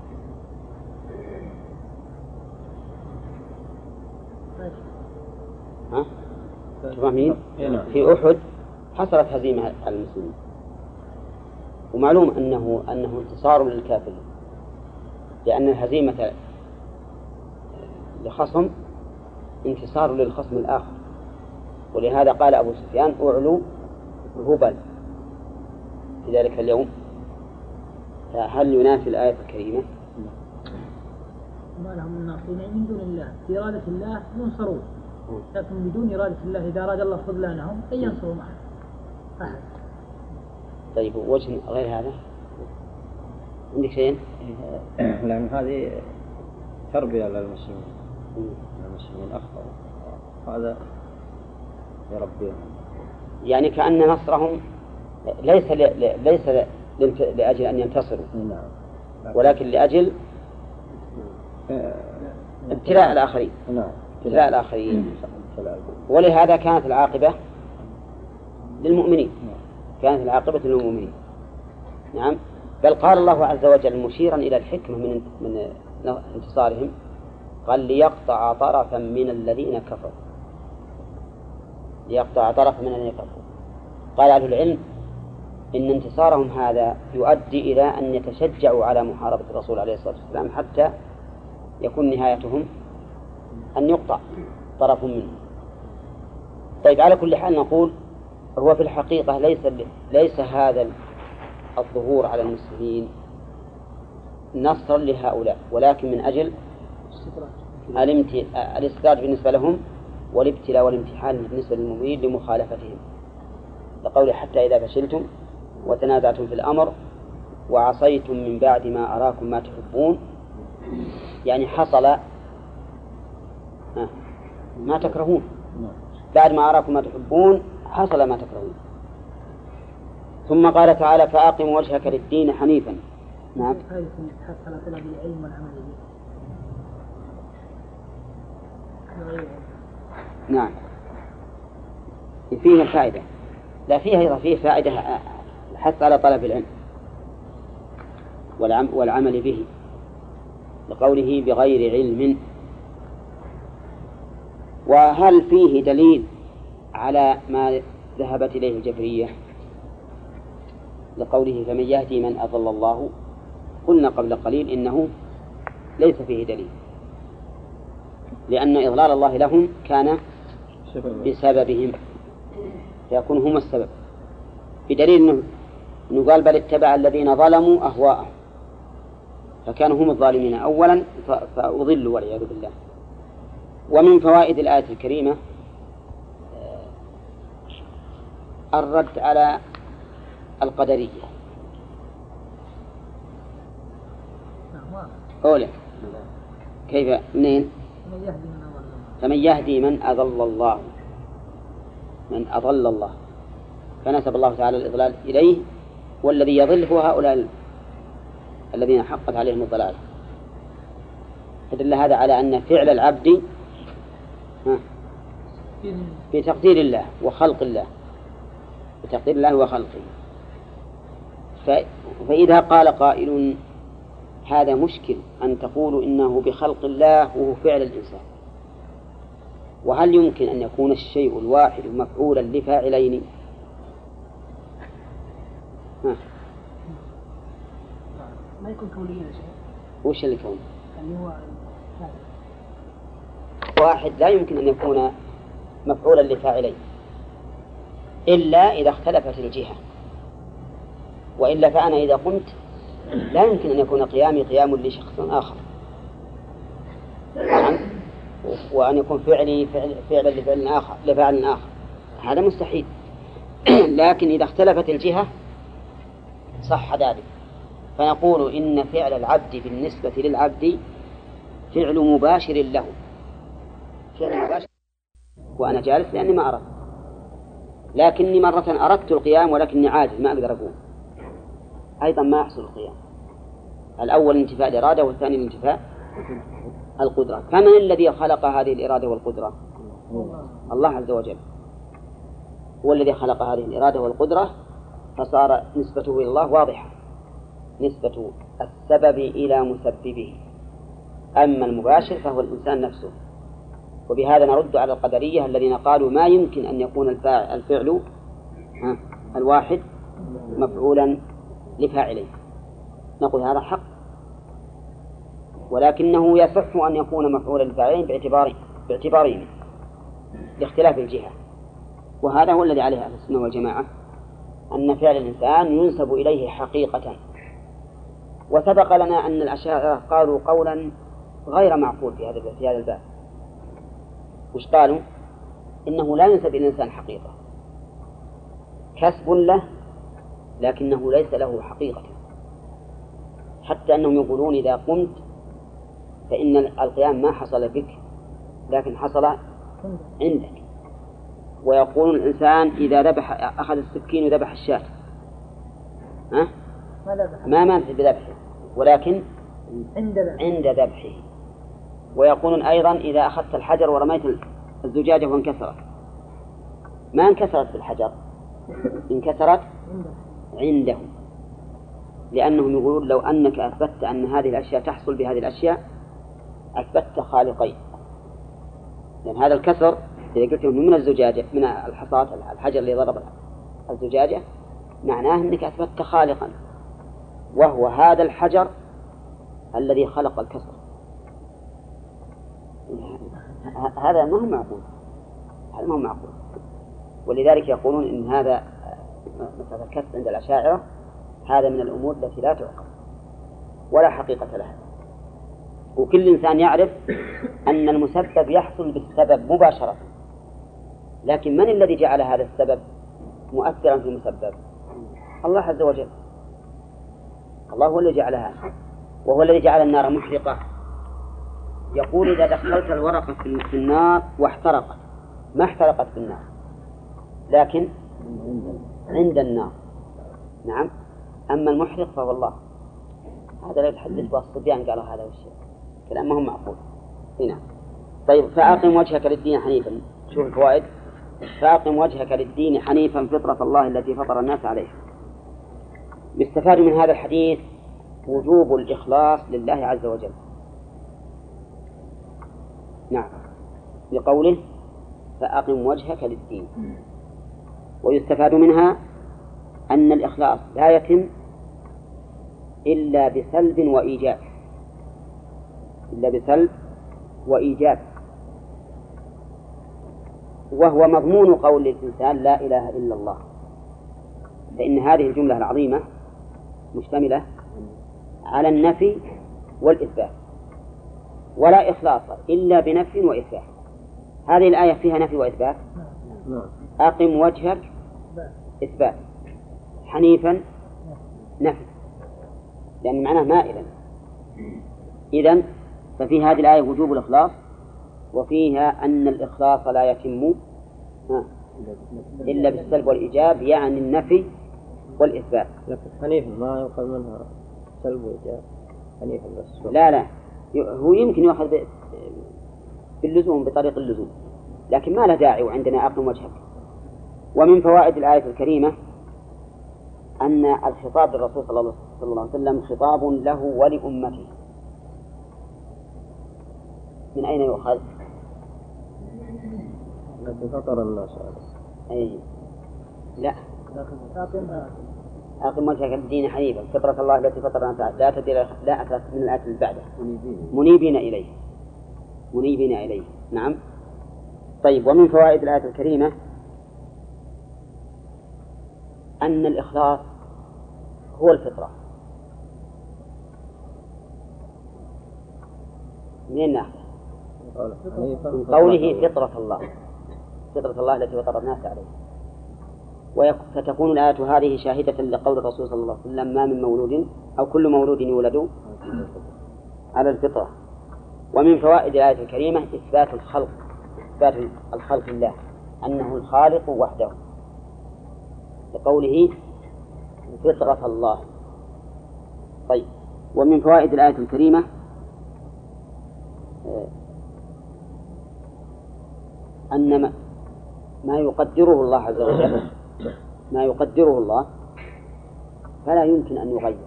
ها؟ فاهمين؟ في أحد حصلت هزيمة على المسلمين، ومعلوم أنه أنه انتصار للكافرين، لأن الهزيمة لخصم انتصار للخصم الآخر، ولهذا قال أبو سفيان أعلو هبل في ذلك اليوم. فهل ينافي الآية الكريمة؟ ما لهم من ناصرين من دون الله، بإرادة الله ينصرون، لكن بدون إرادة الله إذا أراد الله خذلانهم أن ينصروا معه أحد. طيب وجه غير هذا عندك شيء؟ لأن هذه تربية للمسلمين، المسلمين أخطأوا هذا يربيهم، يعني كأن نصرهم ليس ل... ليس ل... لأجل أن ينتصروا، ولكن لأجل ابتلاء الآخرين، ابتلاء الآخرين. ولهذا كانت العاقبة للمؤمنين، كانت العاقبة للمؤمنين. نعم، بل قال الله عز وجل مشيرا إلى الحكمة من من انتصارهم، قال ليقطع طرفا من الذين كفروا، ليقطع طرفا من الذين كفروا. قال أهل العلم إن انتصارهم هذا يؤدي إلى أن يتشجعوا على محاربة الرسول عليه الصلاة والسلام حتى يكون نهايتهم أن يقطع طرف منهم. طيب على كل حال نقول هو في الحقيقة ليس ليس هذا الظهور على المسلمين نصرا لهؤلاء، ولكن من أجل الاستدراج بالنسبة لهم والابتلاء والامتحان بالنسبة للمؤمنين لمخالفتهم، لقوله حتى إذا فشلتم وتنازعتم في الأمر وعصيتم من بعد ما أراكم ما تحبون، يعني حصل ما تكرهون، بعد ما أراكم ما تحبون حصل ما تكرهون. ثم قال تعالى فأقم وجهك للدين حنيفا. نعم. حصل طلب العلم والعمل به. نعم فيه الفائدة، لا فيها أيضا فيه فائدة حث على طلب العلم والعمل به، لقوله بغير علم. وهل فيه دليل على ما ذهبت إليه الجبرية لقوله فمن يهدي من أضل الله؟ قلنا قبل قليل إنه ليس فيه دليل، لأن إضلال الله لهم كان بسببهم، فيكون هم السبب، بدليل أنه, إنه قال بل اتبع الذين ظلموا أهواءهم، فكانوا هم الظالمين أولا فأضلوا والعياذ بالله. ومن فوائد الآية الكريمة الرد على القدرية. أولا كيف منين؟ فمن يهدي من أضل الله، من أضل الله، فنسب الله تعالى الإضلال إليه، والذي يضل هو هؤلاء الذين حقت عليهم الضلال. فدل هذا على أن فعل العبد في تقدير الله وخلق الله، بتقدير الله وخلقه. فإذا قال قائل هذا مشكل أن تقولوا إنه بخلق الله وهو فعل الإنسان. وهل يمكن أن يكون الشيء الواحد مفعولا لفاعلين؟ ها. ما يكون كونيا شيء. وش اللي كون؟ اللي هو واحد لا يمكن أن يكون مفعولا لفاعلين إلا إذا اختلفت الجهة، وإلا فأنا إذا قمت لا يمكن أن يكون قيامي قيام لشخص آخر، نعم، وأن يكون فعلي فعل فعلا لفعل آخر لفعل آخر هذا مستحيل. لكن إذا اختلفت الجهة صح ذلك، فنقول إن فعل العبد بالنسبة للعبد فعل مباشر له، فعل مباشر، وأنا جالس لأني ما أردت، لكني مرة أردت القيام ولكني عاجز ما أقدر أقوم، أيضا ما يحصل القيام. الأول انتفاء الإرادة والثاني انتفاء القدرة. فمن الذي خلق هذه الإرادة والقدرة؟ الله عز وجل هو الذي خلق هذه الإرادة والقدرة، فصار نسبته إلى الله واضحة، نسبة السبب إلى مسببه. أما المباشر فهو الإنسان نفسه. وبهذا نرد على القدرية الذين قالوا ما يمكن أن يكون الفاعل الفعل الواحد مفعولا لفاعلين. نقول هذا حق، ولكنه يصح أن يكون مفعولا لفاعلين باعتبار باعتبارين لاختلاف الجهة. وهذا هو الذي عليه أهل السنة والجماعة، أن فعل الإنسان ينسب إليه حقيقة. وسبق لنا أن الأشاعرة قالوا قولا غير معقول في هذا في هذا الباب. وش قالوا؟ إنه لا ينسب إلى الإنسان حقيقة، كسب له لكنه ليس له حقيقة، حتى أنهم يقولون إذا قمت فإن القيام ما حصل بك لكن حصل عندك. ويقول الإنسان إذا ذبح أخذ السكين وذبح الشاة ها؟ ما مانع بذبحه ولكن عند ذبحه. ويقولون أيضا إذا أخذت الحجر ورميت الزجاجة وانكسرت ما انكسرت في الحجر، انكسرت عنده، لأنهم يقولون لو أنك أثبتت أن هذه الأشياء تحصل بهذه الأشياء أثبتت خالقين، لأن هذا الكسر إذا قلت من الزجاجة من الحصاة الحجر اللي ضرب الزجاجة معناه أنك أثبتت خالقا، وهو هذا الحجر الذي خلق الكسر. هذا ما هو معقول، هذا ما هو معقول. ولذلك يقولون إن هذا مثل الكسر عند الأشاعرة هذا من الأمور التي لا تعقل ولا حقيقة لها. وكل إنسان يعرف أن المسبب يحصل بالسبب مباشرة، لكن من الذي جعل هذا السبب مؤثرا في المسبب؟ الله عز وجل. الله هو الذي جعلها، وهو الذي جعل النار محرقة. يقول إذا دخلت الورقة في النار واحترقت ما احترقت في النار لكن عند النار، نعم. أما المحرق فهو الله. هذا لا يتحدث والصبيان قالوا هذا الشيء كلام ما هو معقول هنا. طيب فأقم وجهك للدين حنيفا. شوف الفوائد. فأقم وجهك للدين حنيفا فطرة الله التي فطر الناس عليها. يستفاد من هذا الحديث وجوب الإخلاص لله عز وجل، نعم، لقوله فأقم وجهك للدين. ويستفاد منها أن الإخلاص لا يتم إلا بسلب وإيجاب، إلا بسلب وإيجاب، وهو مضمون قول الإنسان لا إله إلا الله، فإن هذه الجملة العظيمة مشتملة على النفي والإثبات، ولا إخلاص إلا بنفي وإثبات. هذه الآية فيها نفي وإثبات. أقم وجهك إثبات، حنيفا نفي، لأن معناه مائلا. إذن ففي هذه الآية وجوب الإخلاص، وفيها أن الإخلاص لا يتم إلا بالسلب والإيجاب، يعني النفي والإثبات. لكن حنيفا ما يقال منها سلب وإيجاب، حنيفا بس. لا لا، هو يمكن يأخذ باللزوم بطريق اللزوم، لكن ما له داعي وعندنا أقم وجهك. ومن فوائد الآية الكريمة أن الخطاب للرسول صلى الله عليه وسلم خطاب له ولأمته. من أين يؤخذ؟ التي فطر الناس عليه. أي لا، أقم وجهك للدين حنيفا فطرة الله التي فطر الناس لا تبديل لا أثرت من الآية اللي بعده منيبين إليه منيبين إليه. نعم. طيب، ومن فوائد الآية الكريمة أن الإخلاص هو الفطرة. من ناحية من قوله فطرة الله، فطرة الله التي فطر الناس عليه. فتكون الآية هذه شاهدة لقول الرسول صلى الله عليه وسلم ما من مولود أو كل مولود يولد على الفطرة. ومن فوائد الآية الكريمة إثبات الخلق، إثبات الخلق لله أنه الخالق وحده لقوله فطرة الله. طيب، ومن فوائد الآية الكريمة أن ما يقدره الله عز وجل ما يقدره الله فلا يمكن أن يغير.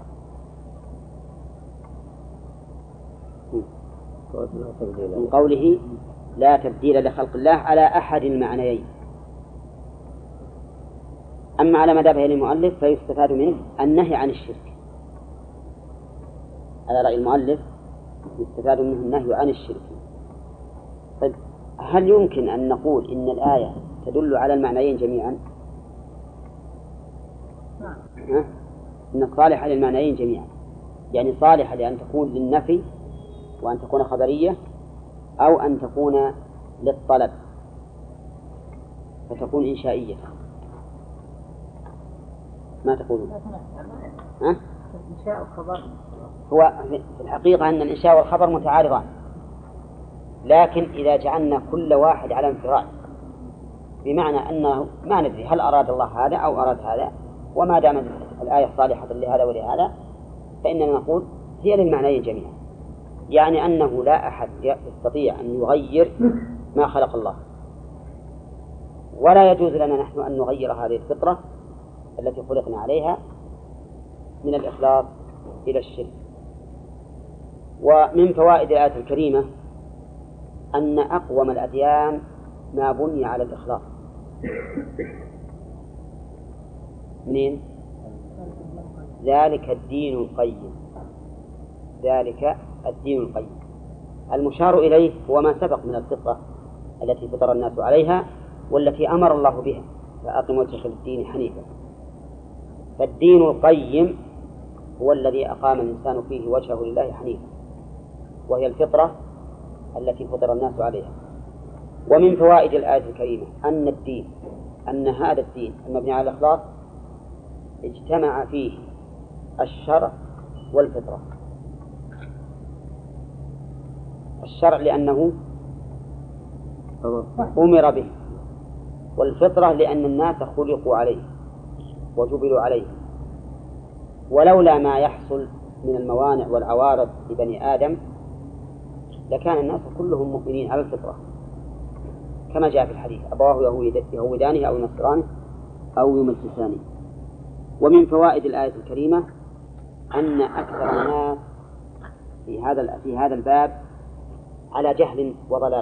من قوله لا تبديل لخلق الله على أحد المعنيين. أما على ما ذهب إليه المؤلف فيستفاد منه النهي عن الشرك. على رأي المؤلف يستفاد منه النهي عن الشرك. طيب، هل يمكن أن نقول إن الآية تدل على المعنيين جميعا؟ ها؟ إن صالحة للمعنيين جميعا، يعني صالحة لأن تكون للنفي وأن تكون خبرية، أو أن تكون للطلب فتكون إنشائية. ما تقولون؟ ها؟ الإنشاء والخبر هو في الحقيقة أن الإنشاء والخبر متعارضان، لكن إذا جعلنا كل واحد على انفراد بمعنى أنه ما ندري هل أراد الله هذا أو أراد هذا، وما دامت الآية صالحة لهذا ولهذا فإننا نقول هي للمعنيين جميعا، يعني أنه لا أحد يستطيع أن يغير ما خلق الله، ولا يجوز لنا نحن أن نغير هذه الفطرة التي خلقنا عليها من الإخلاص إلى الشرك. ومن فوائد الآية الكريمة أن أقوم الأديان ما بني على الإخلاص. منين؟ ذلك الدين القيم، ذلك الدين القيم. المشار إليه هو ما سبق من الفطرة التي فطر الناس عليها والتي أمر الله بها، فأقم وجهك للدين حنيفا. فالدين القيم هو الذي أقام الإنسان فيه وجهه لله حنيفا، وهي الفطرة التي فطر الناس عليها. ومن فوائد الآية الكريمة أن الدين أن هذا الدين المبني على الإخلاص اجتمع فيه الشرع والفطرة. الشرع لأنه أمر به، والفطرة لأن الناس خلقوا عليه وجبلوا عليه، ولولا ما يحصل من الموانع والعوارض لبني آدم لكان الناس كلهم مؤمنين على الفطرة، كما جاء في الحديث أبواه يهودانه أو ينصرانه أو يمجسانه. ومن فوائد الآية الكريمة أن أكثر الناس في هذا في هذا الباب على جهل وضلال،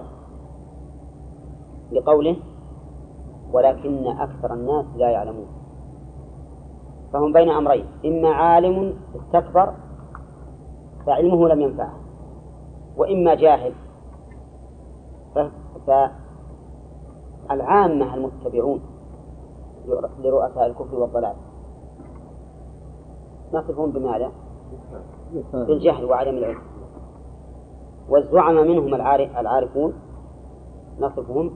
لقوله ولكن أكثر الناس لا يعلمون. فهم بين أمرين، إما عالم استكبر فعلمه لم ينفعه، وإما جاهل. فالعامة المتبعون لرؤساء الكفر والضلال نصفهم بماذا؟ بالجهل وعدم العلم. والزعماء منهم العارفون نصفهم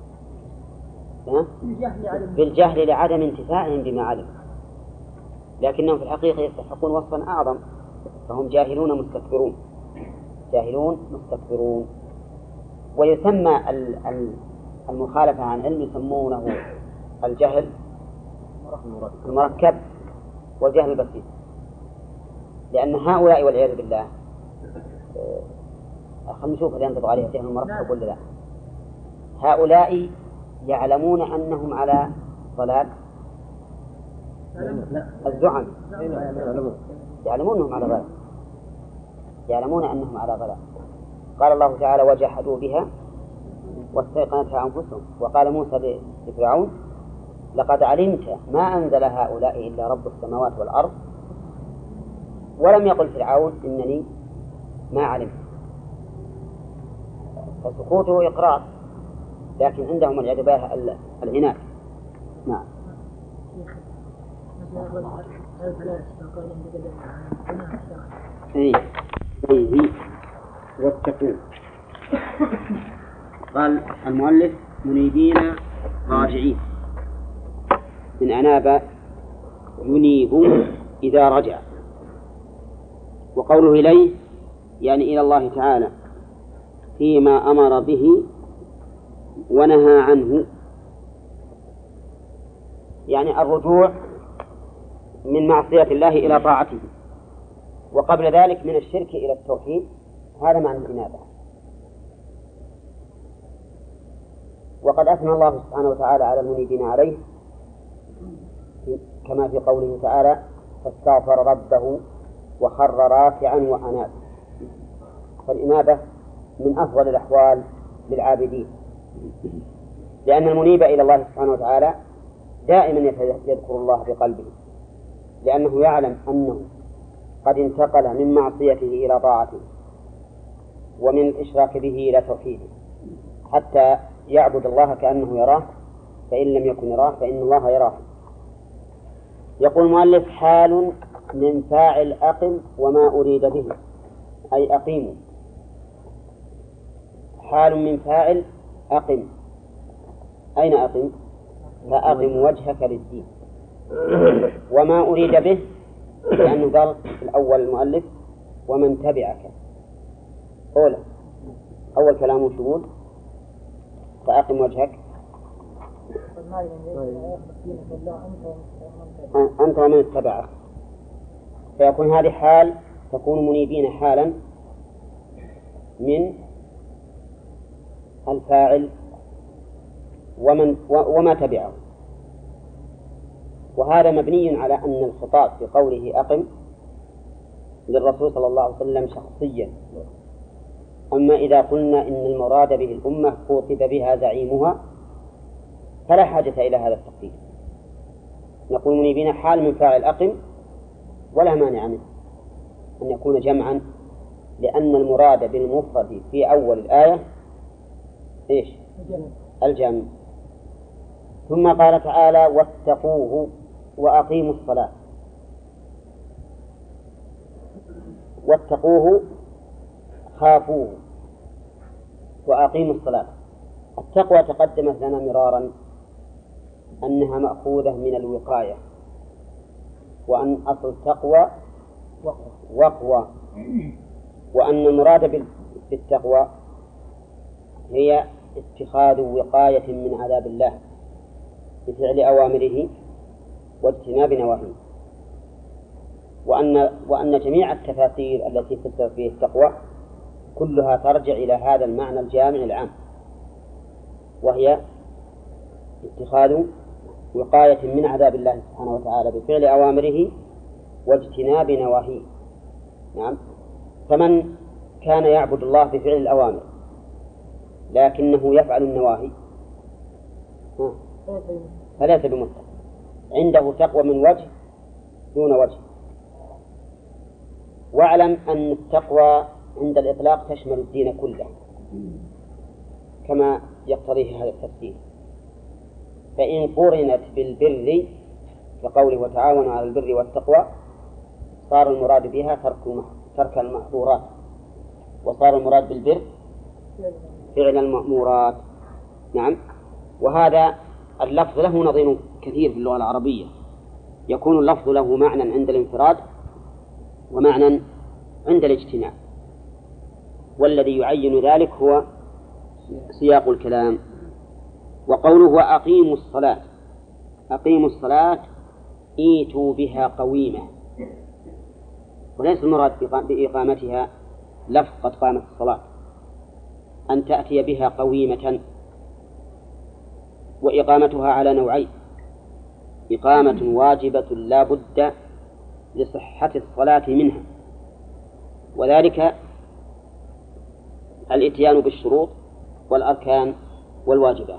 بالجهل لعدم انتفاعهم بما علم، لكنهم في الحقيقة يستحقون وصفا أعظم، فهم جاهلون مستكبرون، جاهلون مستكبرون. ويسمى المخالفة عن علم يسمونه الجهل المركب والجهل البسيط، لأن هؤلاء والعياذ بالله خلنا نشوف هل ينطبق عليه الجهل المركب ولا لا. هؤلاء يعلمون أنهم على ضلال الزعم يعلمون أنهم على ضلال، يعلمون أنهم على ضلال. قال الله تعالى وجحدوا بها واستيقنتها أنفسهم. وقال موسى لفرعون لقد علمت ما أنزل هؤلاء إلا رب السماوات والأرض. ولم يقل فرعون إنني ما علمت، فسكوته إقرار، لكن عندهم والعياذ بالله العناد. نعم. إيه إيه واتقون. قال المؤلف منيبين راجعين، من أناب ينيب إذا رجع. وقوله إليه يعني إلى الله تعالى فيما أمر به ونهى عنه، يعني الرجوع من معصية الله إلى طاعته، وقبل ذلك من الشرك إلى التوحيد. هذا معنى الإنابة. وقد أثنى الله سبحانه وتعالى على المنيبين عليه كما في قوله تعالى فاستغفر ربه وخر راكعا وأناب. فالإنابة من أفضل الأحوال للعابدين، لأن المنيب إلى الله سبحانه وتعالى دائما يذكر الله بقلبه، لأنه يعلم أنه قد انتقل من معصيته إلى طاعته ومن الإشراك به إلى توحيده، حتى يعبد الله كأنه يراه، فإن لم يكن يراه فإن الله يراه. يقول المؤلف حال من فاعل أقم وما أريد به، أي أقيموا. حال من فاعل أقم، أين أقم؟ فأقم وجهك للدين. وما أريد به لأنه قال في الأول المؤلف ومن تبعك، أولا أول كلامه شمول فأقم وجهك أنت ومن اتبعك، فيكون هذه حال تكون منيبين حالا من الفاعل ومن وما تبعه. وهذا مبني على أن الخطاب في قوله أقم للرسول صلى الله عليه وسلم شخصيا. أما إذا قلنا إن المراد به الأمة خوطب بها زعيمها فلا حاجة إلى هذا التخفيف، نقول منيبين حال من فاعل أقم، ولا مانع منه أن يكون جمعا، لأن المراد بالمفرد في أول الآية إيش؟ الجمع. ثم قال تعالى واتقوه وأقيموا الصلاة. واتقوه خافوه وأقيموا الصلاة. التقوى تقدمت لنا مرارا أنها مأخوذة من الوقاية، وأن أصل التقوى وقوى، وأن المراد بالتقوى هي اتخاذ وقاية من عذاب الله بفعل أوامره واجتناب نواهيه. وأن وأن جميع التفاسير التي فسرت فيه التقوى كلها ترجع إلى هذا المعنى الجامع العام، وهي اتخاذ وقاية من عذاب الله سبحانه وتعالى بفعل أوامره واجتناب نواهيه. نعم. فمن كان يعبد الله بفعل الأوامر لكنه يفعل النواهي فليس بمتقى، عنده تقوى من وجه دون وجه. واعلم أن التقوى عند الإطلاق تشمل الدين كله كما يقتضيه هذا التفسير، فإن قرنت بالبر كقوله وتعاونوا على البر والتقوى صار المراد بها ترك المحظورات، وصار المراد بالبر فعل المأمورات. نعم. وهذا اللفظ له نظير كثير في اللغة العربية، يكون اللفظ له معنى عند الانفراد ومعنى عند الاجتماع، والذي يعين ذلك هو سياق الكلام. وقوله وأقيموا الصلاة، أقيموا الصلاة إيتوا بها قويمة، وليس المراد بإقامتها لفظ قد قامت الصلاة، أن تأتي بها قويمة. وإقامتها على نوعين: إقامة واجبة لا بد لصحة الصلاة منها، وذلك الإتيان بالشروط والأركان والواجبات،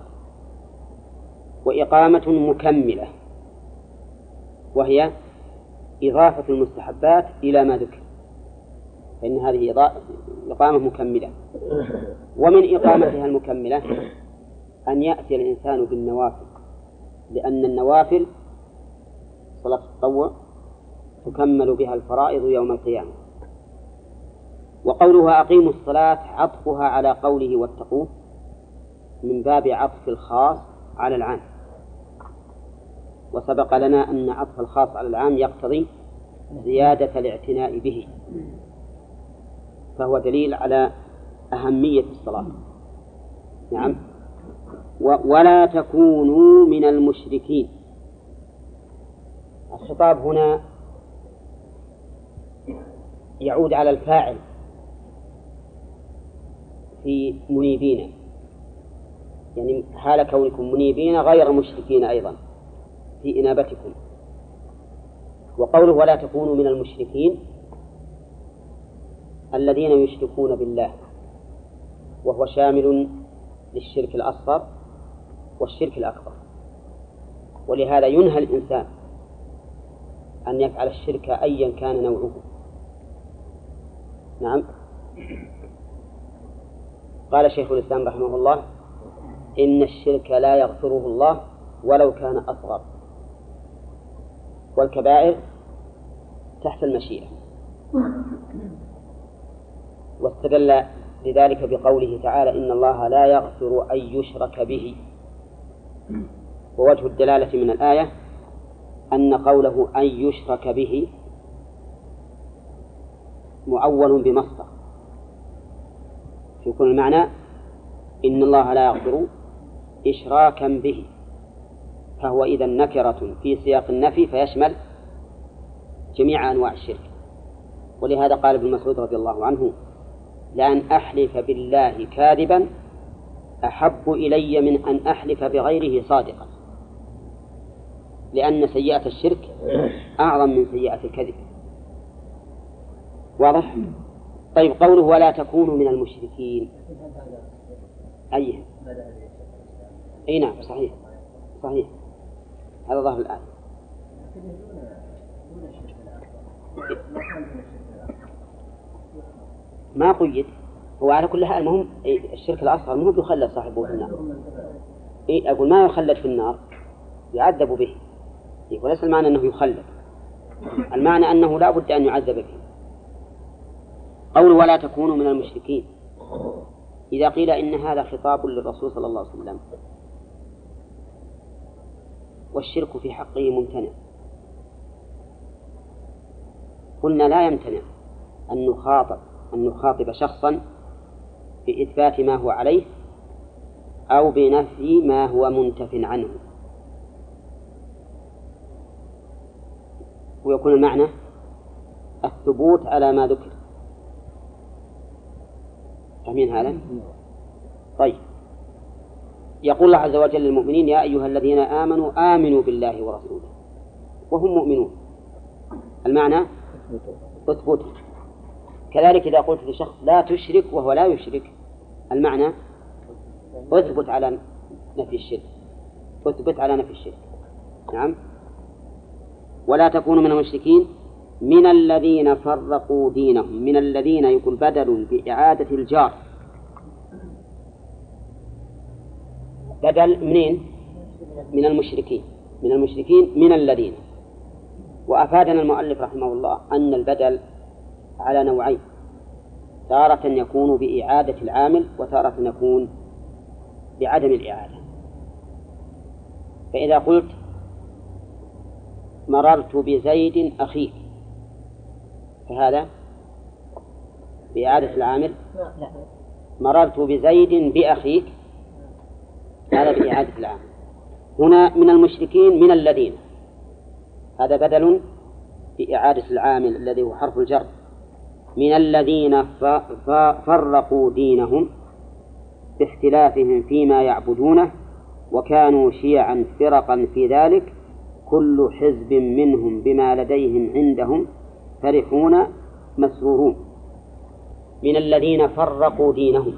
وإقامة مكملة وهي إضافة المستحبات إلى ما ذكر، فإن هذه إقامة مكملة. ومن إقامتها المكملة أن يأتي الإنسان بالنوافل، لأن النوافل صلاة التطوع تكمل بها الفرائض يوم القيامة. وقولها أقيموا الصلاة عطفها على قوله واتقوه من باب عطف الخاص على العام، وسبق لنا أن عطف الخاص على العام يقتضي زيادة الاعتناء به، فهو دليل على أهمية الصلاة. نعم. ولا تكونوا من المشركين. الخطاب هنا يعود على الفاعل في منيبين، يعني حال كونكم منيبين غير مشركين أيضا في إنابتكم. وقوله ولا تكونوا من المشركين الذين يشركون بالله، وهو شامل للشرك الأصغر والشرك الأكبر، ولهذا ينهى الإنسان أن يفعل الشرك أيا كان نوعه. نعم. قال شيخ الإسلام رحمه الله إن الشرك لا يغفره الله ولو كان أصغر، والكبائر تحت المشيئة. واستدل لذلك بقوله تعالى إن الله لا يغفر أن يشرك به. ووجه الدلالة من الآية أن قوله أن يشرك به معول بمصدر، يكون المعنى إن الله لا يغفر إشراكا به، فهو إذا نكرة في سياق النفي فيشمل جميع أنواع الشرك. ولهذا قال ابن مسعود رضي الله عنه لأن أحلف بالله كاذبا أحب إلي من أن أحلف بغيره صادقا، لأن سيئة الشرك أعظم من سيئة الكذب. واضح؟ طيب قوله ولا تكونوا من المشركين أيه؟ أي نعم صحيح صحيح، هذا ظاهر الآية. ما قيد، هو على كل حال المهم الشرك الأصغر مو بيخلد صاحبه في النار. إيه أقول ما يخلد في النار، يعذب به، وليس المعنى أنه يخلد، المعنى أنه لا بد أن يعذب به. قول ولا تكونوا من المشركين، إذا قيل إن هذا خطاب للرسول صلى الله عليه وسلم والشرك في حقه ممتنع، قلنا لا يمتنع أن نخاطب أن نخاطب شخصا بإثبات ما هو عليه أو بنفي ما هو منتف عنه، ويكون المعنى الثبوت على ما ذكر. فاهمين هذا؟ طيب، يقول الله عز وجل للمؤمنين يا أيها الذين آمنوا آمنوا بالله ورسوله وهم مؤمنون، المعنى اثبت. كذلك إذا قلت لشخص لا تشرك وهو لا يشرك، المعنى اثبت على نفي الشرك، اثبت على نفي الشرك. نعم. ولا تكونوا من المشركين من الذين فرقوا دينهم، من الذين يكون بدل بإعادة الجار، بدل منين؟ من المشركين، من المشركين من الذين. وأفادنا المؤلف رحمه الله أن البدل على نوعين، تارة يكون بإعادة العامل وتارة يكون بعدم الإعادة. فإذا قلت مررت بزيد أخيك فهذا بإعادة العامل. مررت بزيد بأخيك هذا بإعادة العامل. هنا من المشركين من الذين، هذا بدل بإعادة العامل الذي هو حرف الجر، من الذين فرقوا دينهم باختلافهم فيما يعبدونه وكانوا شيعا فرقا في ذلك كل حزب منهم بما لديهم عندهم فرحون مسرورون. من الذين فرقوا دينهم،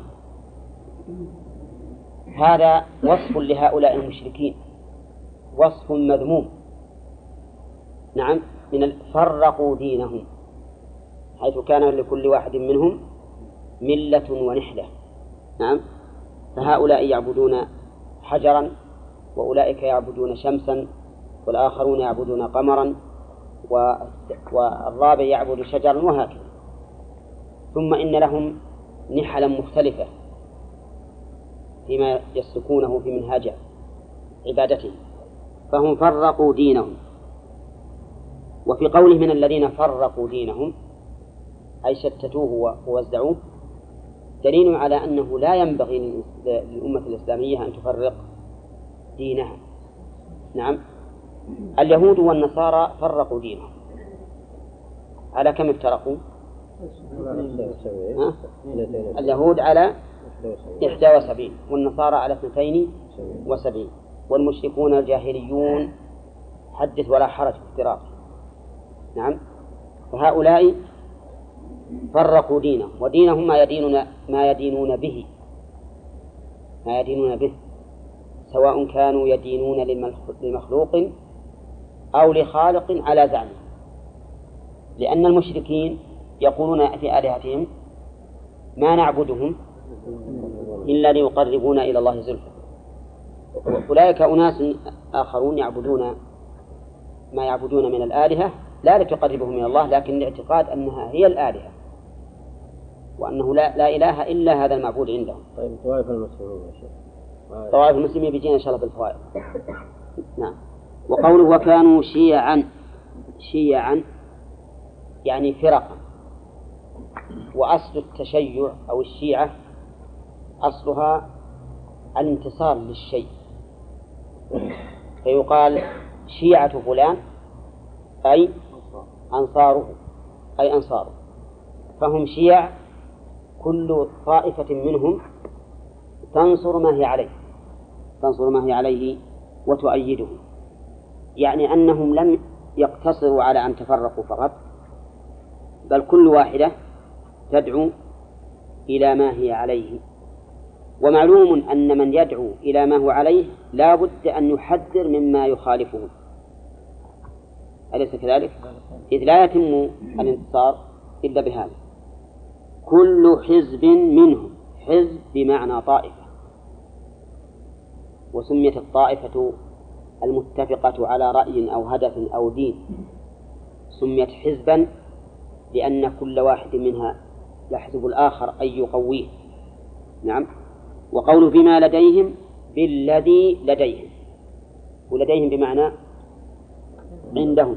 هذا وصف لهؤلاء المشركين، وصف مذموم. نعم، من فرقوا دينهم، حيث كان لكل واحد منهم ملة ونحلة. نعم، فهؤلاء يعبدون حجرا، وأولئك يعبدون شمسا، والآخرون يعبدون قمرا، والرابع يعبد شجرا، وهكذا. ثم إن لهم نحلا مختلفة فيما يسلكونه في منهاج عبادتهم، فهم فرقوا دينهم. وفي قوله من الذين فرقوا دينهم أي شتتوه ووزعوه، دليل على أنه لا ينبغي للأمة الإسلامية أن تفرق دينها. نعم، اليهود والنصارى فرقوا دينهم على كم افترقوا؟ ها؟ اليهود على إحدى وسبعين، والنصارى على اثنتين وسبعين، والمشركون الجاهليون حدث ولا حرج في افتراق. نعم، فهؤلاء فرقوا دينهم، ودينهم ما يدينون ما يدينون به ما يدينون به سواء كانوا يدينون لمخلوق أو لخالق على زعمه، لأن المشركين يقولون في آلهتهم ما نعبدهم إلا ليقربونا إلى الله زلفى. أولئك أناس آخرون يعبدون ما يعبدون من الآلهة لا لتقربهم إلى الله، لكن الاعتقاد أنها هي الآلهة، وأنه لا, لا إله إلا هذا المعبود عندهم. طيب طوائف المسلمين يا شيخ، طوائف المسلمين بيجينا إن شاء الله بالفوائد. نعم. وقوله وكانوا شيعا، شيعا يعني فرقا، وأصل التشيع أو الشيعة أصلها الانتصار للشيء، فيقال شيعة فلان أي أنصاره أي أنصاره، فهم شيع كل طائفة منهم تنصر ما هي عليه تنصر ما هي عليه وتؤيده، يعني أنهم لم يقتصروا على أن تفرقوا فقط، بل كل واحدة تدعو إلى ما هي عليه. ومعلوم أن من يدعو إلى ما هو عليه لا بد أن يحذر مما يخالفه، أليس كذلك؟ إذ لا يتم الانتصار إلا بهذا. كل حزب منهم، حزب بمعنى طائفة، وسميت الطائفة المتفقة على رأي أو هدف أو دين سميت حزبا لأن كل واحد منها يحزب الآخر أي يقويه. نعم. وقول بما لديهم بالذي لديهم، ولديهم بمعنى عندهم.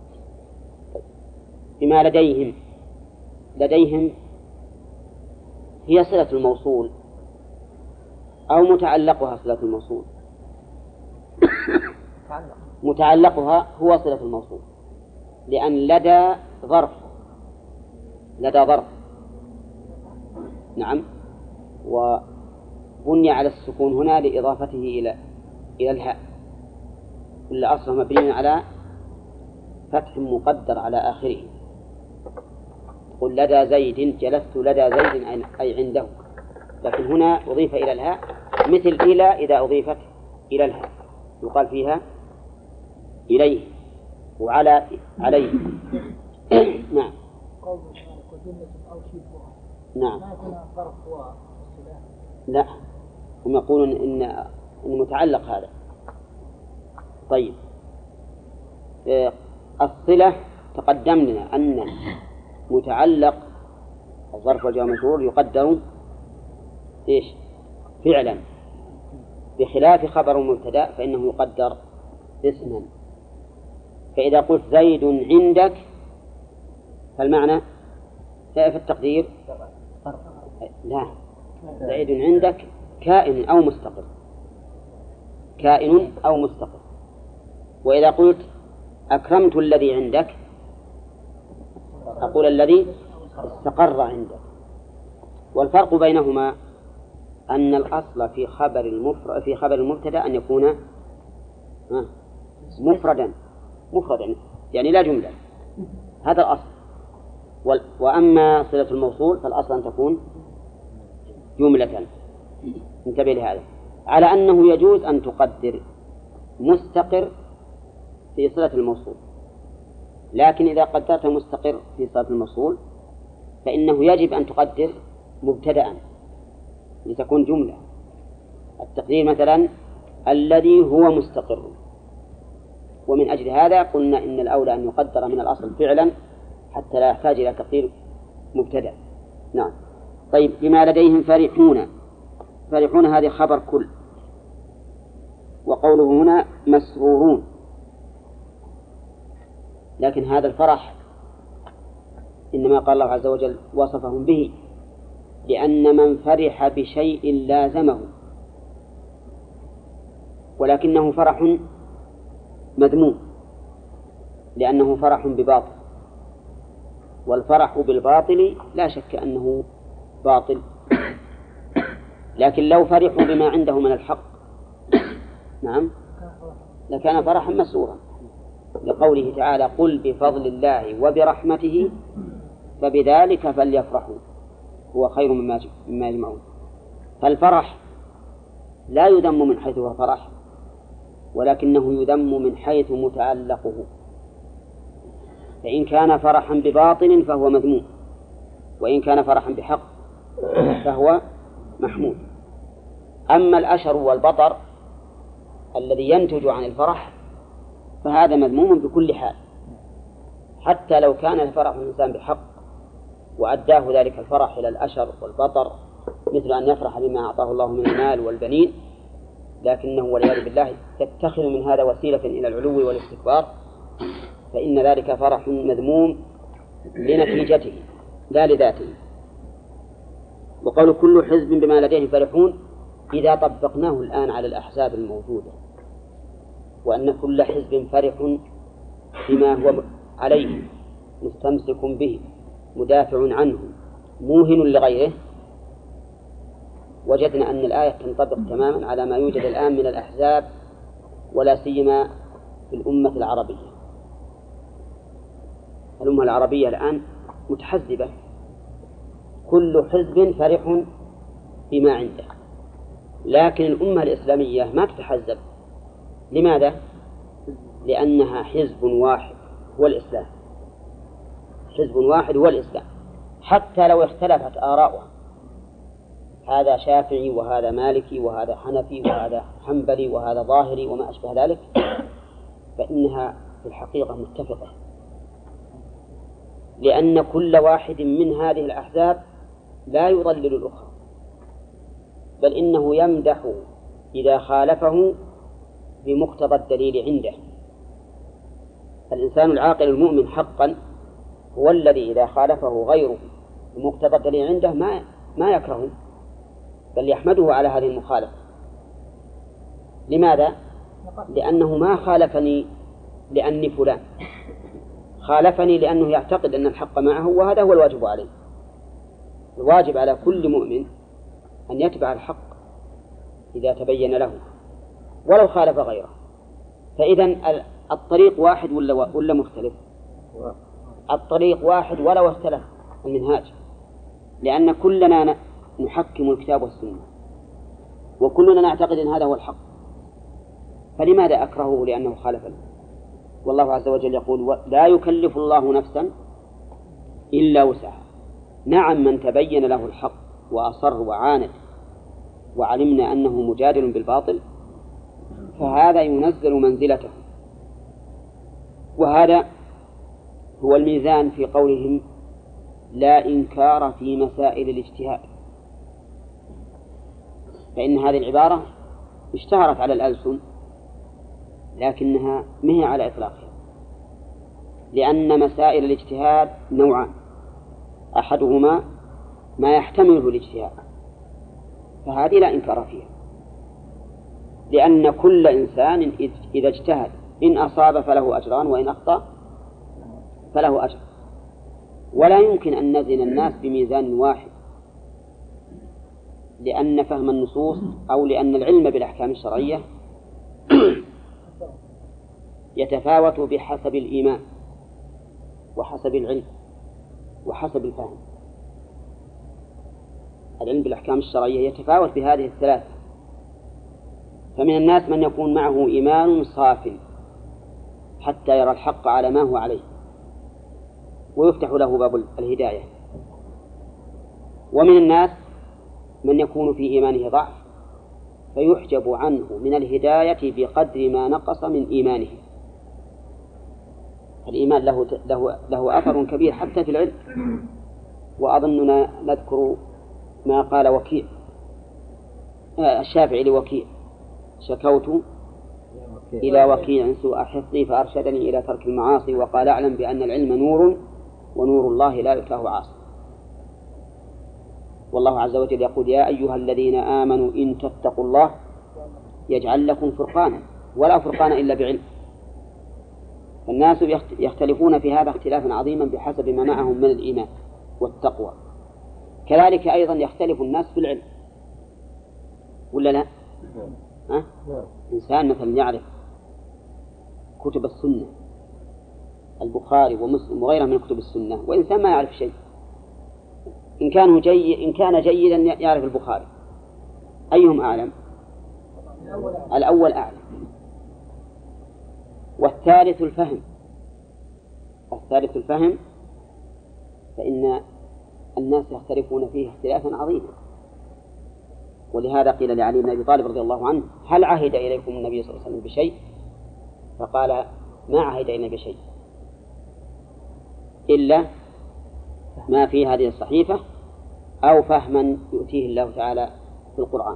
بما لديهم، لديهم هي صلة الموصول أو متعلقها صلة الموصول؟ متعلقها هو صلة الموصول، لأن لدى ظرف لدى ظرف نعم، وبني على السكون هنا لإضافته إلى إلى الهاء، كل أصله مبني على فتح مقدر على آخره. قل لدى زيد، جلست لدى زيد أي عنده، لكن هنا أضيف إلى الهاء مثل إلى إذا أضيفت إلى الهاء يقال فيها إليه وعلى عليه. نعم. نعم. لا، هم يقولون إن إن متعلق هذا. طيب، الصلة تقدم لنا أن متعلق الظرف والجواب المجرور يقدر إيش؟ فعلا، بخلاف خبر المبتدأ فإنه يقدر اسما. فإذا قلت زيد عندك فالمعنى في التقدير لا، زيد عندك كائن أو مستقر، كائن أو مستقر. وإذا قلت أكرمت الذي عندك أقول الذي استقر عندك. والفرق بينهما أن الأصل في خبر المفرد في خبر المبتدأ أن يكون مفردا مفردا يعني لا جملة، هذا الأصل. وأما صلة الموصول فالأصل أن تكون جملة. انتبه لهذا، على أنه يجوز أن تقدر مستقر في صلة الموصول، لكن إذا قدرت مستقر في صلة الموصول فإنه يجب أن تقدر مبتدأ لتكون جملة. التقدير مثلا الذي هو مستقر، ومن أجل هذا قلنا إن الأولى أن يقدر من الأصل فعلا حتى لا يحتاج إلى تقدير مبتدأ. نعم. طيب، بما لديهم فرحون، فرحون هذه خبر كل، وقوله هنا مسرورون، لكن هذا الفرح إنما قال الله عز وجل وصفهم به، لأن من فرح بشيء لازمه، ولكنه فرح مذموم لأنه فرح بباطل، والفرح بالباطل لا شك أنه باطل، لكن لو فرحوا بما عنده من الحق نعم لكان فرحا مسرورا، لقوله تعالى قل بفضل الله وبرحمته فبذلك فليفرحوا هو خير مما يجمعون. فالفرح لا يذم من حيث هو فرح، ولكنه يذم من حيث متعلقه، فإن كان فرحا بباطل فهو مذموم، وإن كان فرحا بحق فهو محمود. أما الأشر والبطر الذي ينتج عن الفرح فهذا مذموم بكل حال، حتى لو كان الفرح الإنسان بحق وأداه ذلك الفرح إلى الأشر والبطر، مثل أن يفرح بما أعطاه الله من المال والبنين، لكنه والعياذ بالله يتخذ من هذا وسيلة إلى العلو والاستكبار، فإن ذلك فرح مذموم لنتيجته لا لذاته. وقالوا كل حزب بما لديهم فرحون، إذا طبقناه الآن على الأحزاب الموجودة، وأن كل حزب فرح بما هو عليه مستمسك به مدافع عنه موهن لغيره، وجدنا أن الآية تنطبق تماما على ما يوجد الآن من الأحزاب، ولا سيما في الأمة العربية. الأمة العربية الآن متحزبة، كل حزب فرح بما عنده، لكن الأمة الإسلامية ما تتحزب. لماذا؟ لأنها حزب واحد هو الإسلام، حزب واحد هو الإسلام، حتى لو اختلفت آراؤها، هذا شافعي وهذا مالكي وهذا حنفي وهذا حنبلي وهذا ظاهري وما أشبه ذلك، فإنها في الحقيقة متفقة، لأن كل واحد من هذه الأحزاب لا يضلل الأخرى، بل إنه يمدح إذا خالفه بمقتضى الدليل عنده. الإنسان العاقل المؤمن حقا هو الذي إذا خالفه غيره بمقتضى الدليل عنده ما ما يكرهه، بل يحمده على هذه المخالفة. لماذا؟ لأنه ما خالفني لأني فلان، خالفني لأنه يعتقد أن الحق معه، وهذا هو الواجب عليه. الواجب على كل مؤمن أن يتبع الحق إذا تبين له ولو خالف غيره. فإذا الطريق واحد ولا ولا مختلف؟ الطريق واحد ولو اختلف المنهاج، لأن كلنا نحكم الكتاب والسنة، وكلنا نعتقد أن هذا هو الحق، فلماذا أكرهه لأنه خالف له؟ والله عز وجل يقول لا يكلف الله نفسا إلا وسعها. نعم، من تبين له الحق وأصر وعاند وعلمنا أنه مجادل بالباطل فهذا ينزل منزلته، وهذا هو الميزان في قولهم لا إنكار في مسائل الاجتهاد، فإن هذه العبارة اشتهرت على الألسن لكنها مهي على إطلاقها، لأن مسائل الاجتهاد نوعان، أحدهما ما يحتمله الاجتهاد فهذه لا إنكار فيها، لأن كل إنسان إذا اجتهد إن أصاب فله أجران وإن أخطأ فله أجر، ولا يمكن أن نزن الناس بميزان واحد، لأن فهم النصوص أو لأن العلم بالأحكام الشرعية يتفاوت بحسب الإيمان وحسب العلم وحسب الفهم. العلم بالأحكام الشرعية يتفاوت بهذه الثلاثة. فمن الناس من يكون معه إيمان صاف حتى يرى الحق على ما هو عليه ويفتح له باب الهداية، ومن الناس من يكون في إيمانه ضعف فيحجب عنه من الهداية بقدر ما نقص من إيمانه. الإيمان له له له أثر كبير حتى في العلم. وأظننا نذكر ما قال وكيع الشافعي لوكيع: شكوت إلى وكيع سوء حفظي فأرشدني إلى ترك المعاصي وقال أعلم بأن العلم نور ونور الله لا يتاه عاصي. والله عز وجل يقول: يا أيها الذين آمنوا إن تتقوا الله يجعل لكم فرقانا، ولا فرقان إلا بعلم. فالناس يختلفون في هذا اختلافا عظيما بحسب ما معهم من الإيمان والتقوى. كذلك أيضا يختلف الناس في العلم، ولا لا؟ أه؟ إنسان مثلا يعرف كتب السنة، البخاري ومسلم وغيرها من كتب السنة، وإنسان ما يعرف شيء. إن كان جيد إن كان جيدا يعرف البخاري، أيهم أعلم؟ الأول أعلم. والثالث الفهم الثالث الفهم فإن الناس يختلفون فيه اختلافا عظيما. ولهذا قيل لعلي بن أبي طالب رضي الله عنه: هل عهد إليكم النبي صلى الله عليه وسلم بشيء؟ فقال: ما عهد إلينا بشيء إلا ما في هذه الصحيفة أو فهما يؤتيه الله تعالى في القرآن.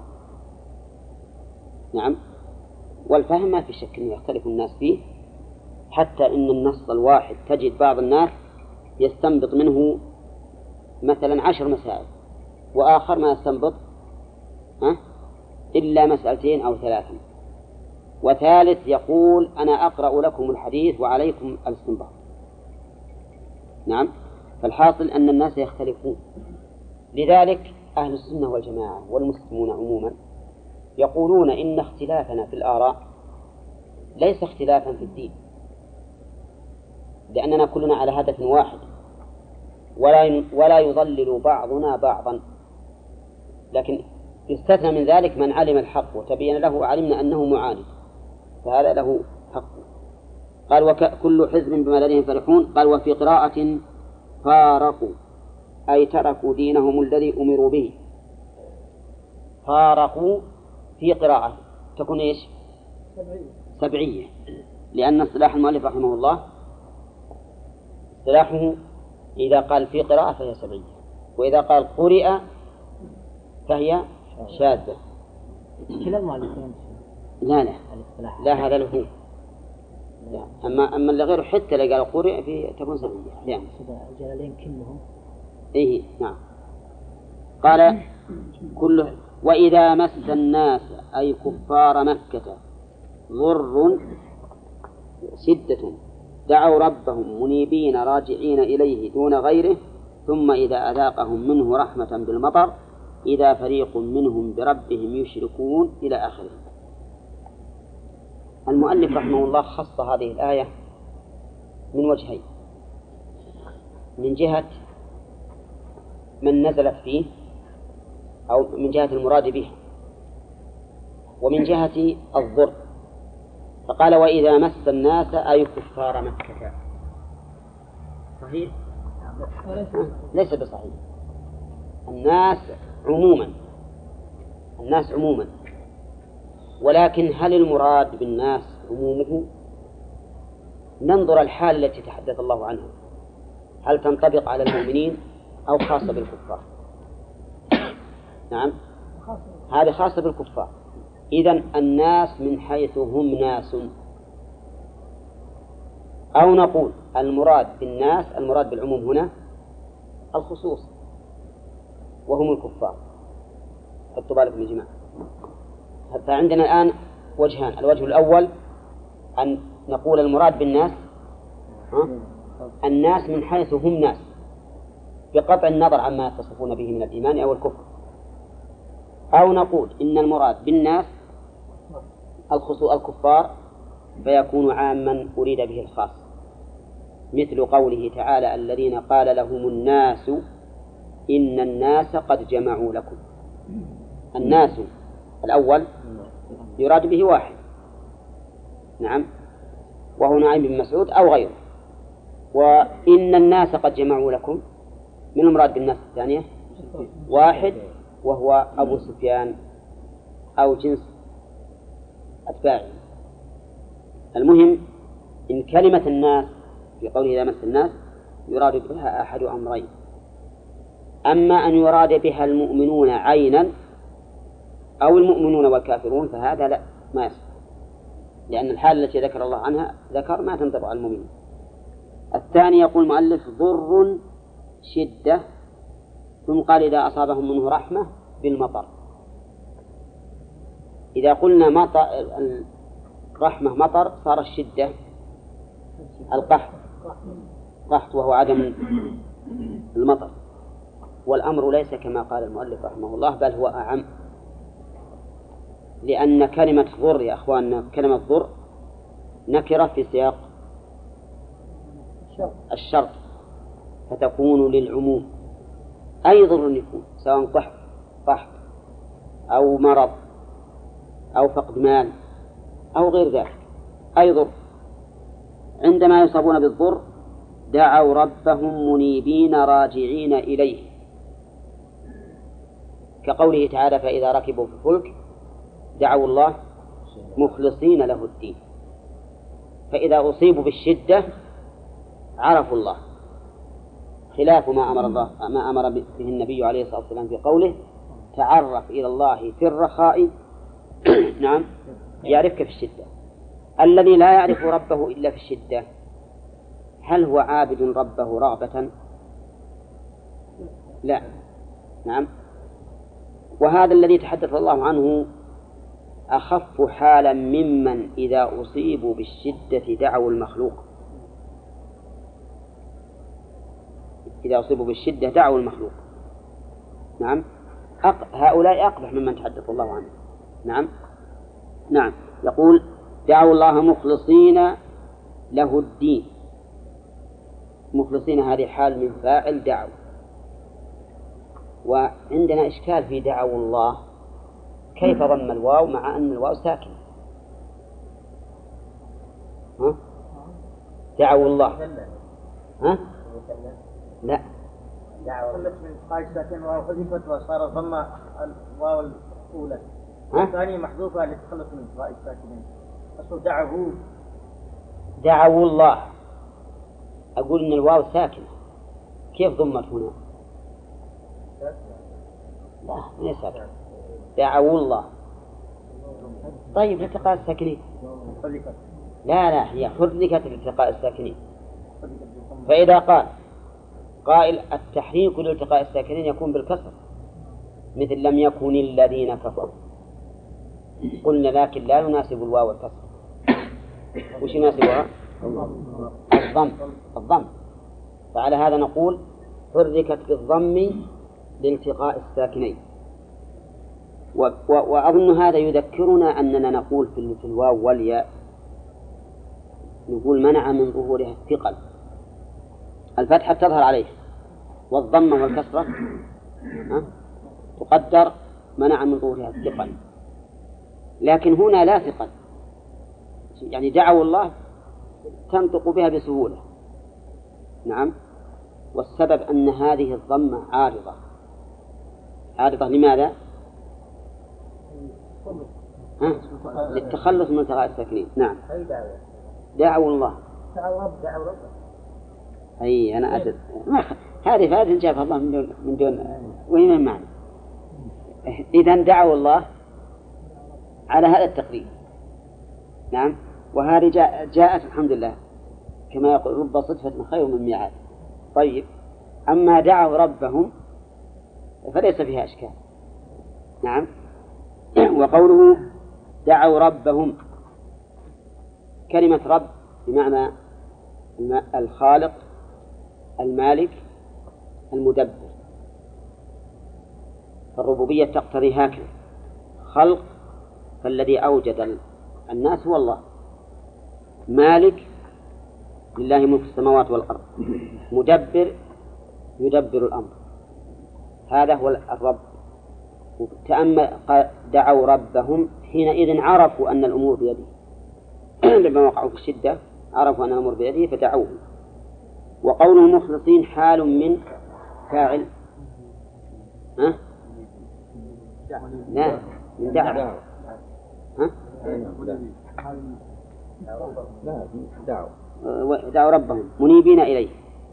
نعم. والفهم ما في شك أنه يختلف الناس فيه، حتى إن النص الواحد تجد بعض الناس يستنبط منه مثلا عشر مسائل، وآخر ما يستنبط ها إلا مسألتين أو ثلاثا، وثالث يقول: أنا أقرأ لكم الحديث وعليكم الاستنباط. نعم. فالحاصل أن الناس يختلفون. لذلك أهل السنة والجماعة والمسلمون عموما يقولون إن اختلافنا في الآراء ليس اختلافا في الدين، لأننا كلنا على هدف واحد، ولا ولا يضلل بعضنا بعضا، لكن يستثنى من ذلك من علم الحق وتبين له وعلمنا أنه معاند، فهذا له حق. قال: وكل حزب بما لديهم فرحون. قال: وفي قراءة فارقوا أي تركوا دينهم الذي أمروا به. فارقوا في قراءة تكون إيش؟ سبعية, سبعية. لأن اصطلاح المؤلف رحمه الله اصطلاحه إذا قال في قراءة فهي سبعية، وإذا قال قرئ فهي شاذة. كلا المؤلفين لا لا لا هذا له. لا. أما أما اللي غيره حتى اللي قال قرئ في تكون سبعية. يعني الجلالين كلهم. إيه نعم. قال: كل وإذا مس الناس أي كفار مكة ضر شدة دعوا ربهم منيبين راجعين إليه دون غيره، ثم إذا أذاقهم منه رحمة بالمطر إذا فريق منهم بربهم يشركون إلى آخره. المؤلف رحمه الله خص هذه الآية من وجهين: من جهة من نزلت فيه أو من جهة المراد به، ومن جهة الضر. فقال: وإذا مس الناس أي كفار مكة. صحيح؟ ليس بصحيح. الناس عموما الناس عموما ولكن هل المراد بالناس عمومه؟ ننظر الحال التي تحدث الله عنها، هل تنطبق على المؤمنين أو خاصة بالكفار؟ نعم، هذه خاصة بالكفار. إذن الناس من حيث هم ناس، أو نقول المراد بالناس المراد بالعموم هنا الخصوص وهم الكفار. حطوا بالكم يا جماعة. فعندنا الآن وجهان: الوجه الأول أن نقول المراد بالناس الناس من حيث هم ناس بقطع النظر عما يتصفون به من الإيمان أو الكفر، أو نقول إن المراد بالناس الخصوص الكفار فيكون عاما أريد به الخاص، مثل قوله تعالى الذين قال لهم الناس إن الناس قد جمعوا لكم. الناس الأول يراد به واحد، نعم، وهو نعيم بن مسعود أو غيره. وإن الناس قد جمعوا لكم، من المراد بالناس الثانية؟ واحد وهو أبو سفيان أو جنس أتباعه. المهم إن كلمة الناس في قوله إذا مس الناس يراد بها أحد أمرين: أما أن يراد بها المؤمنون عينا أو المؤمنون والكافرون فهذا لا، ما يصح، لأن الحالة التي ذكر الله عنها ذكر ما تنطبق على المؤمنين. الثاني يقول المؤلف ضر شدة، ثم قال إذا أصابهم منه رحمة بالمطر. إذا قلنا مطر رحمة مطر صار الشدة القحط، قحط وهو عدم المطر. والأمر ليس كما قال المؤلف رحمه الله، بل هو أعم، لأن كلمة ضر يا أخواننا كلمة ضر نكرة في سياق الشرط، فتكون للعموم، أي ضر يكون سواء قحط قحط أو مرض أو فقد مال أو غير ذلك، أي ضر. عندما يصابون بالضر دعوا ربهم منيبين راجعين إليه، كقوله تعالى فإذا ركبوا في الفلك دعوا الله مخلصين له الدين. فإذا أصيبوا بالشدة عرفوا الله، خلاف ما أمر الله ما أمر به النبي عليه الصلاة والسلام في قوله تعرف إلى الله في الرخاء نعم يعرفك في الشدة. الذي لا يعرف ربه إلا في الشدة هل هو عابد ربه رغبة؟ لا، نعم. وهذا الذي تحدث الله عنه أخف حالا ممن إذا أصيبوا بالشدة دعوا المخلوق. إذا أصيبوا بالشدة دعوا المخلوق، نعم. أق... هؤلاء أقبح ممن تحدث الله عنه، نعم نعم. يقول دعوا الله مخلصين له الدين. مخلصين هذه حال من فاعل دعوا، وعندنا إشكال في دعوا الله، كيف ضم الواو مع أن الواو ساكن؟ ها؟ دعوا الله ها؟ لا، دعوا من قاعد ساكن واو حذفت وصار ضم الواو الأولى، الثانية محذوفة لتخلص من قاعد ساكنين. أصل دعوا دعوا الله، أقول إن الواو ساكنة، كيف ضمت هنا؟ لا ما ساكنة، دعوا الله. طيب لالتقاء الساكنين، لا لا هي حركت لالتقاء الساكنين. فإذا قال قائل التحريك لالتقاء الساكنين يكون بالكسر، مثل لم يكن الذين كفروا، قلنا لكن لا يناسب الواو الكسر. وش يناسبها؟ الضم الضم فعلى هذا نقول حركت بالضم لالتقاء الساكنين. وأظن هذا يذكرنا أننا نقول في الواو والياء نقول منع من ظهورها الثقل، الفتحة تظهر عليه، والضمة والكسرة تقدر منع من ظهورها الثقل. لكن هنا لا ثقل، يعني دعوا الله تنطق بها بسهولة، نعم. والسبب أن هذه الضمة عارضة. عارضة لماذا؟ ها؟ للتخلص من التقاء الساكنين، نعم. دعوا الله دعوا رب دعوا رب أي أنا أدري هذه فائدة جابها الله من دون من دون وين معنى. إذن دعوا الله على هذا التقريب، نعم. وهذه جاء جاءت الحمد لله كما يقول رب صدفة خير من ميعاد. طيب أما دعوا ربهم فليس فيها إشكال، نعم. وقوله دعوا ربهم، كلمة رب بمعنى الخالق المالك المدبر، فالربوبية تقتضي هكذا خلق، فالذي أوجد الناس هو الله، مالك لله ملك السماوات والأرض، مدبر يدبر الأمر، هذا هو الرب. تأمل دعوا ربهم حينئذ عرفوا أن الأمور بيده لما وقعوا في الشدة عرفوا أن الأمور بيده فدعوه. وقوله مخلصين حال من فاعل ها؟ لا من دعوا ها؟ دعوا ربهم منيبين إليه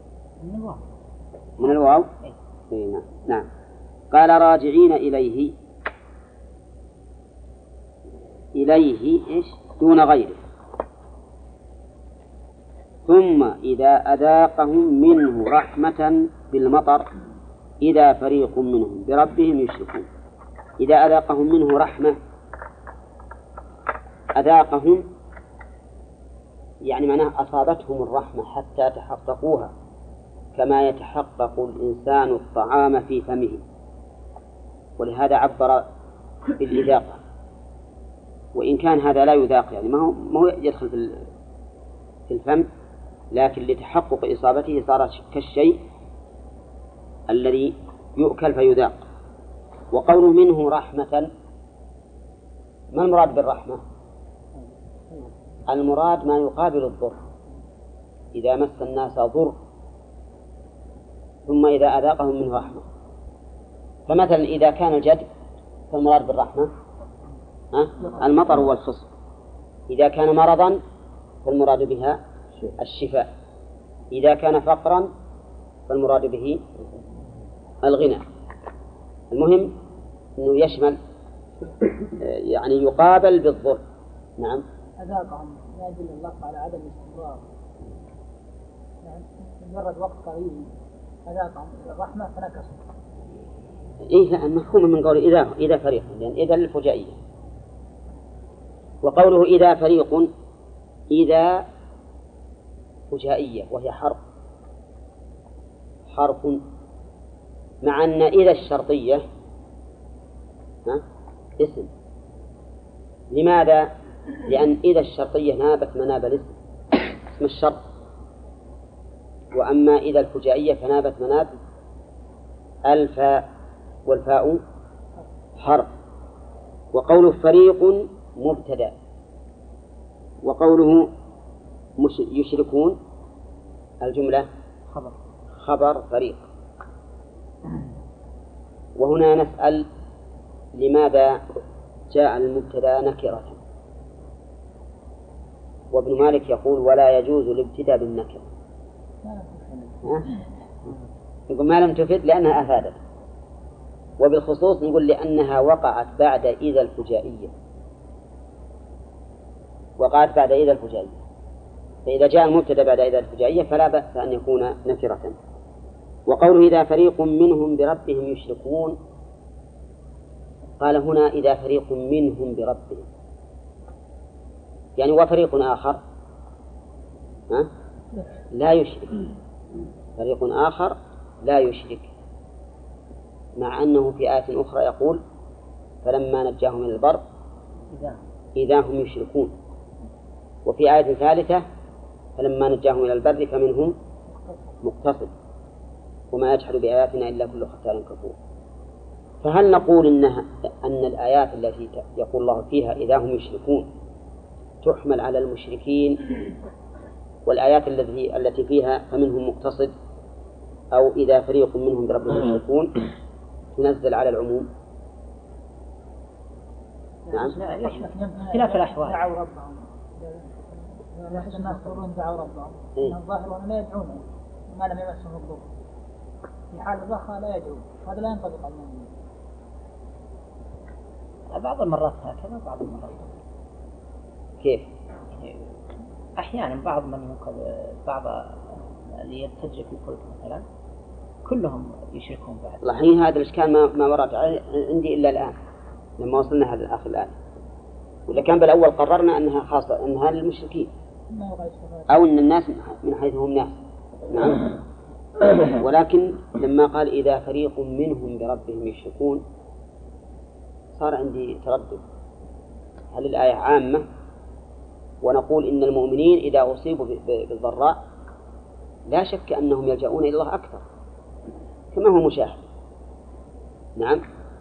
من الواو. نعم نعم. قال راجعين إليه، إليه إيش دون غيره. ثم إذا أذاقهم منه رحمة بالمطر إذا فريق منهم بربهم يشركون. إذا أذاقهم منه رحمة، أذاقهم يعني معناه أصابتهم الرحمة حتى تحققوها، كما يتحقق الإنسان الطعام في فمه، ولهذا عبر بالإذاقة، وإن كان هذا لا يذاق يعني ما هو ما هو يدخل في الفم، لكن لتحقق إصابته صار كالشيء الذي يؤكل فيذاق. وقوله منه رحمة، ما المراد بالرحمة؟ المراد ما يقابل الضر، إذا مس الناس ضر ثم إذا أذاقهم منه رحمة. فمثلا إذا كان الجد فالمراد بالرحمة المطر والخصب، إذا كان مرضا فالمراد بها الشفاء، إذا كان فقرا فالمراد به الغنى. المهم أنه يشمل يعني يقابل بالضر. نعم. أذاقهم يدل اللفظ على عدم الاستمرار، يعني مجرد وقت قليل أذاقهم الرحمة فنكسوا. إيه لا المفهوم من قول إذا إذا فريق، لأن إذا الفجائية. وقوله إذا فريق، إذا فجائية وهي حرف حرف مع أن إذا الشرطية ها اسم. لماذا؟ لأن إذا الشرطية نابت مناب الاسم اسم الشرط، وأما إذا الفجائية فنابت مناب الفاء، والفاء حرف. وقوله فريق مبتدأ، وقوله يشركون الجملة خبر خبر فريق. وهنا نسأل لماذا جاء المبتدأ نكرة؟ وابن مالك يقول ولا يجوز الابتداء بالنكرة. يقول ما لم تفد لأنها أفادت، وبالخصوص نقول لأنها وقعت بعد إذا الفجائية، وقعت بعد إذا الفجائية، فإذا جاء المبتدأ بعد إذا الفجائية فلا بأس أن يكون نكرة. وقوله إذا فريق منهم بربهم يشركون، قال هنا إذا فريق منهم بربهم، يعني وفريق آخر ها؟ لا يشرك، فريق آخر لا يشرك، مع أنه في آية أخرى يقول فلما نجاهم من البر إذا هم يشركون، وفي آية ثالثة فلما نجاهم إلى البر فمنهم مقتصد وما يجحد بآياتنا إلا كل ختار كفور. فهل نقول إنها أن الآيات التي يقول الله فيها إذا هم يشركون تحمل على المشركين، والآيات التي التي فيها فمنهم مقتصد أو إذا فريق منهم بربهم يشركون تنزل على العموم؟ نعم. خلاف الأحوال. دعوا ربهم، يحس الناس يقولون دعوا ربهم، إن الظاهر أنهم لا يدعون ما لم يمسهم الضر، في حال الرخاء لا يدعون، هذا لا ينطبق على المؤمنين. بعض المرات هكذا بعض المرات كيف؟ أحيانا بعض من ينقذ بعض اللي يتجه في الفلك مثلا كلهم يشركون بعد. الحين هذا الإشكال ما ما ورد عندي إلا الآن لما وصلنا هذا الآخر الآن، ولا كان بالأول قررنا أنها خاصة أنها للمشركين أو أن الناس من حيث هم ناس. نعم. ولكن لما قال إذا فريق منهم بربهم يشركون صار عندي تردد، هل الآية عامة ونقول إن المؤمنين إذا أصيبوا بالضراء لا شك أنهم يلجؤون إلى الله أكثر كما هو مشاهد. نعم،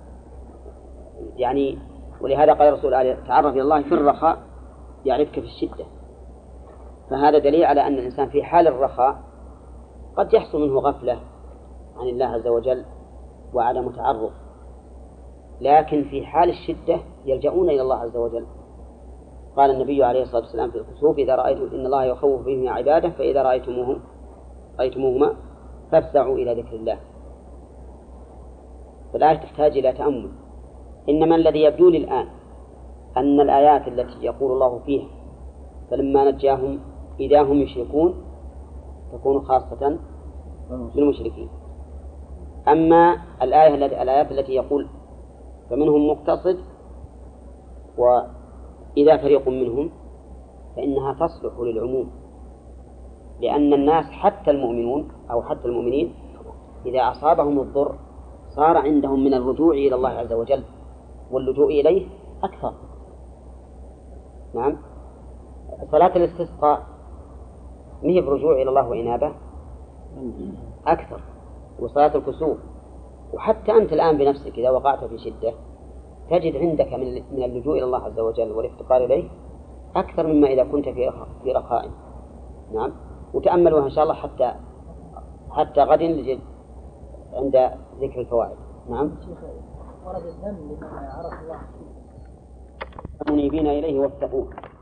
يعني ولهذا قال الرسول تعرف إلى الله في الرخاء يعرفك في الشدة. فهذا دليل على أن الإنسان في حال الرخاء قد يحصل منه غفلة عن الله عز وجل وعدم تعرف، لكن في حال الشدة يلجؤون إلى الله عز وجل. قال النبي عليه الصلاة والسلام في الكسوف: إذا رأيتم إن الله يخوف بهم عباده فإذا رأيتموهم رأيتموهما فافزعوا إلى ذكر الله. فالآية تحتاج إلى تأمل. إنما الذي يبدو لي الآن أن الآيات التي يقول الله فيها فلما نجاهم إذا هم يشركون تكون خاصة بالمشركين. أما الآية الآيات التي يقول فمنهم مقتصد وإذا فريق منهم فإنها تصلح للعموم، لأن الناس حتى المؤمنون أو حتى المؤمنين إذا أصابهم الضر صار عندهم من الرجوع إلى الله عز وجل واللجوء إليه أكثر. نعم، صلاة الاستسقاء مهي برجوع إلى الله وإنابة أكثر، وصلاة الكسوف. وحتى أنت الآن بنفسك إذا وقعت في شدة تجد عندك من اللجوء إلى الله عز وجل والافتقار إليه أكثر مما إذا كنت في رخاء. نعم، وتأملوها إن شاء الله حتى حتى غد نجد عند ذكر الفوائد. نعم، ورد الذنب لمن عرف الله منيبين إليه واتقوه.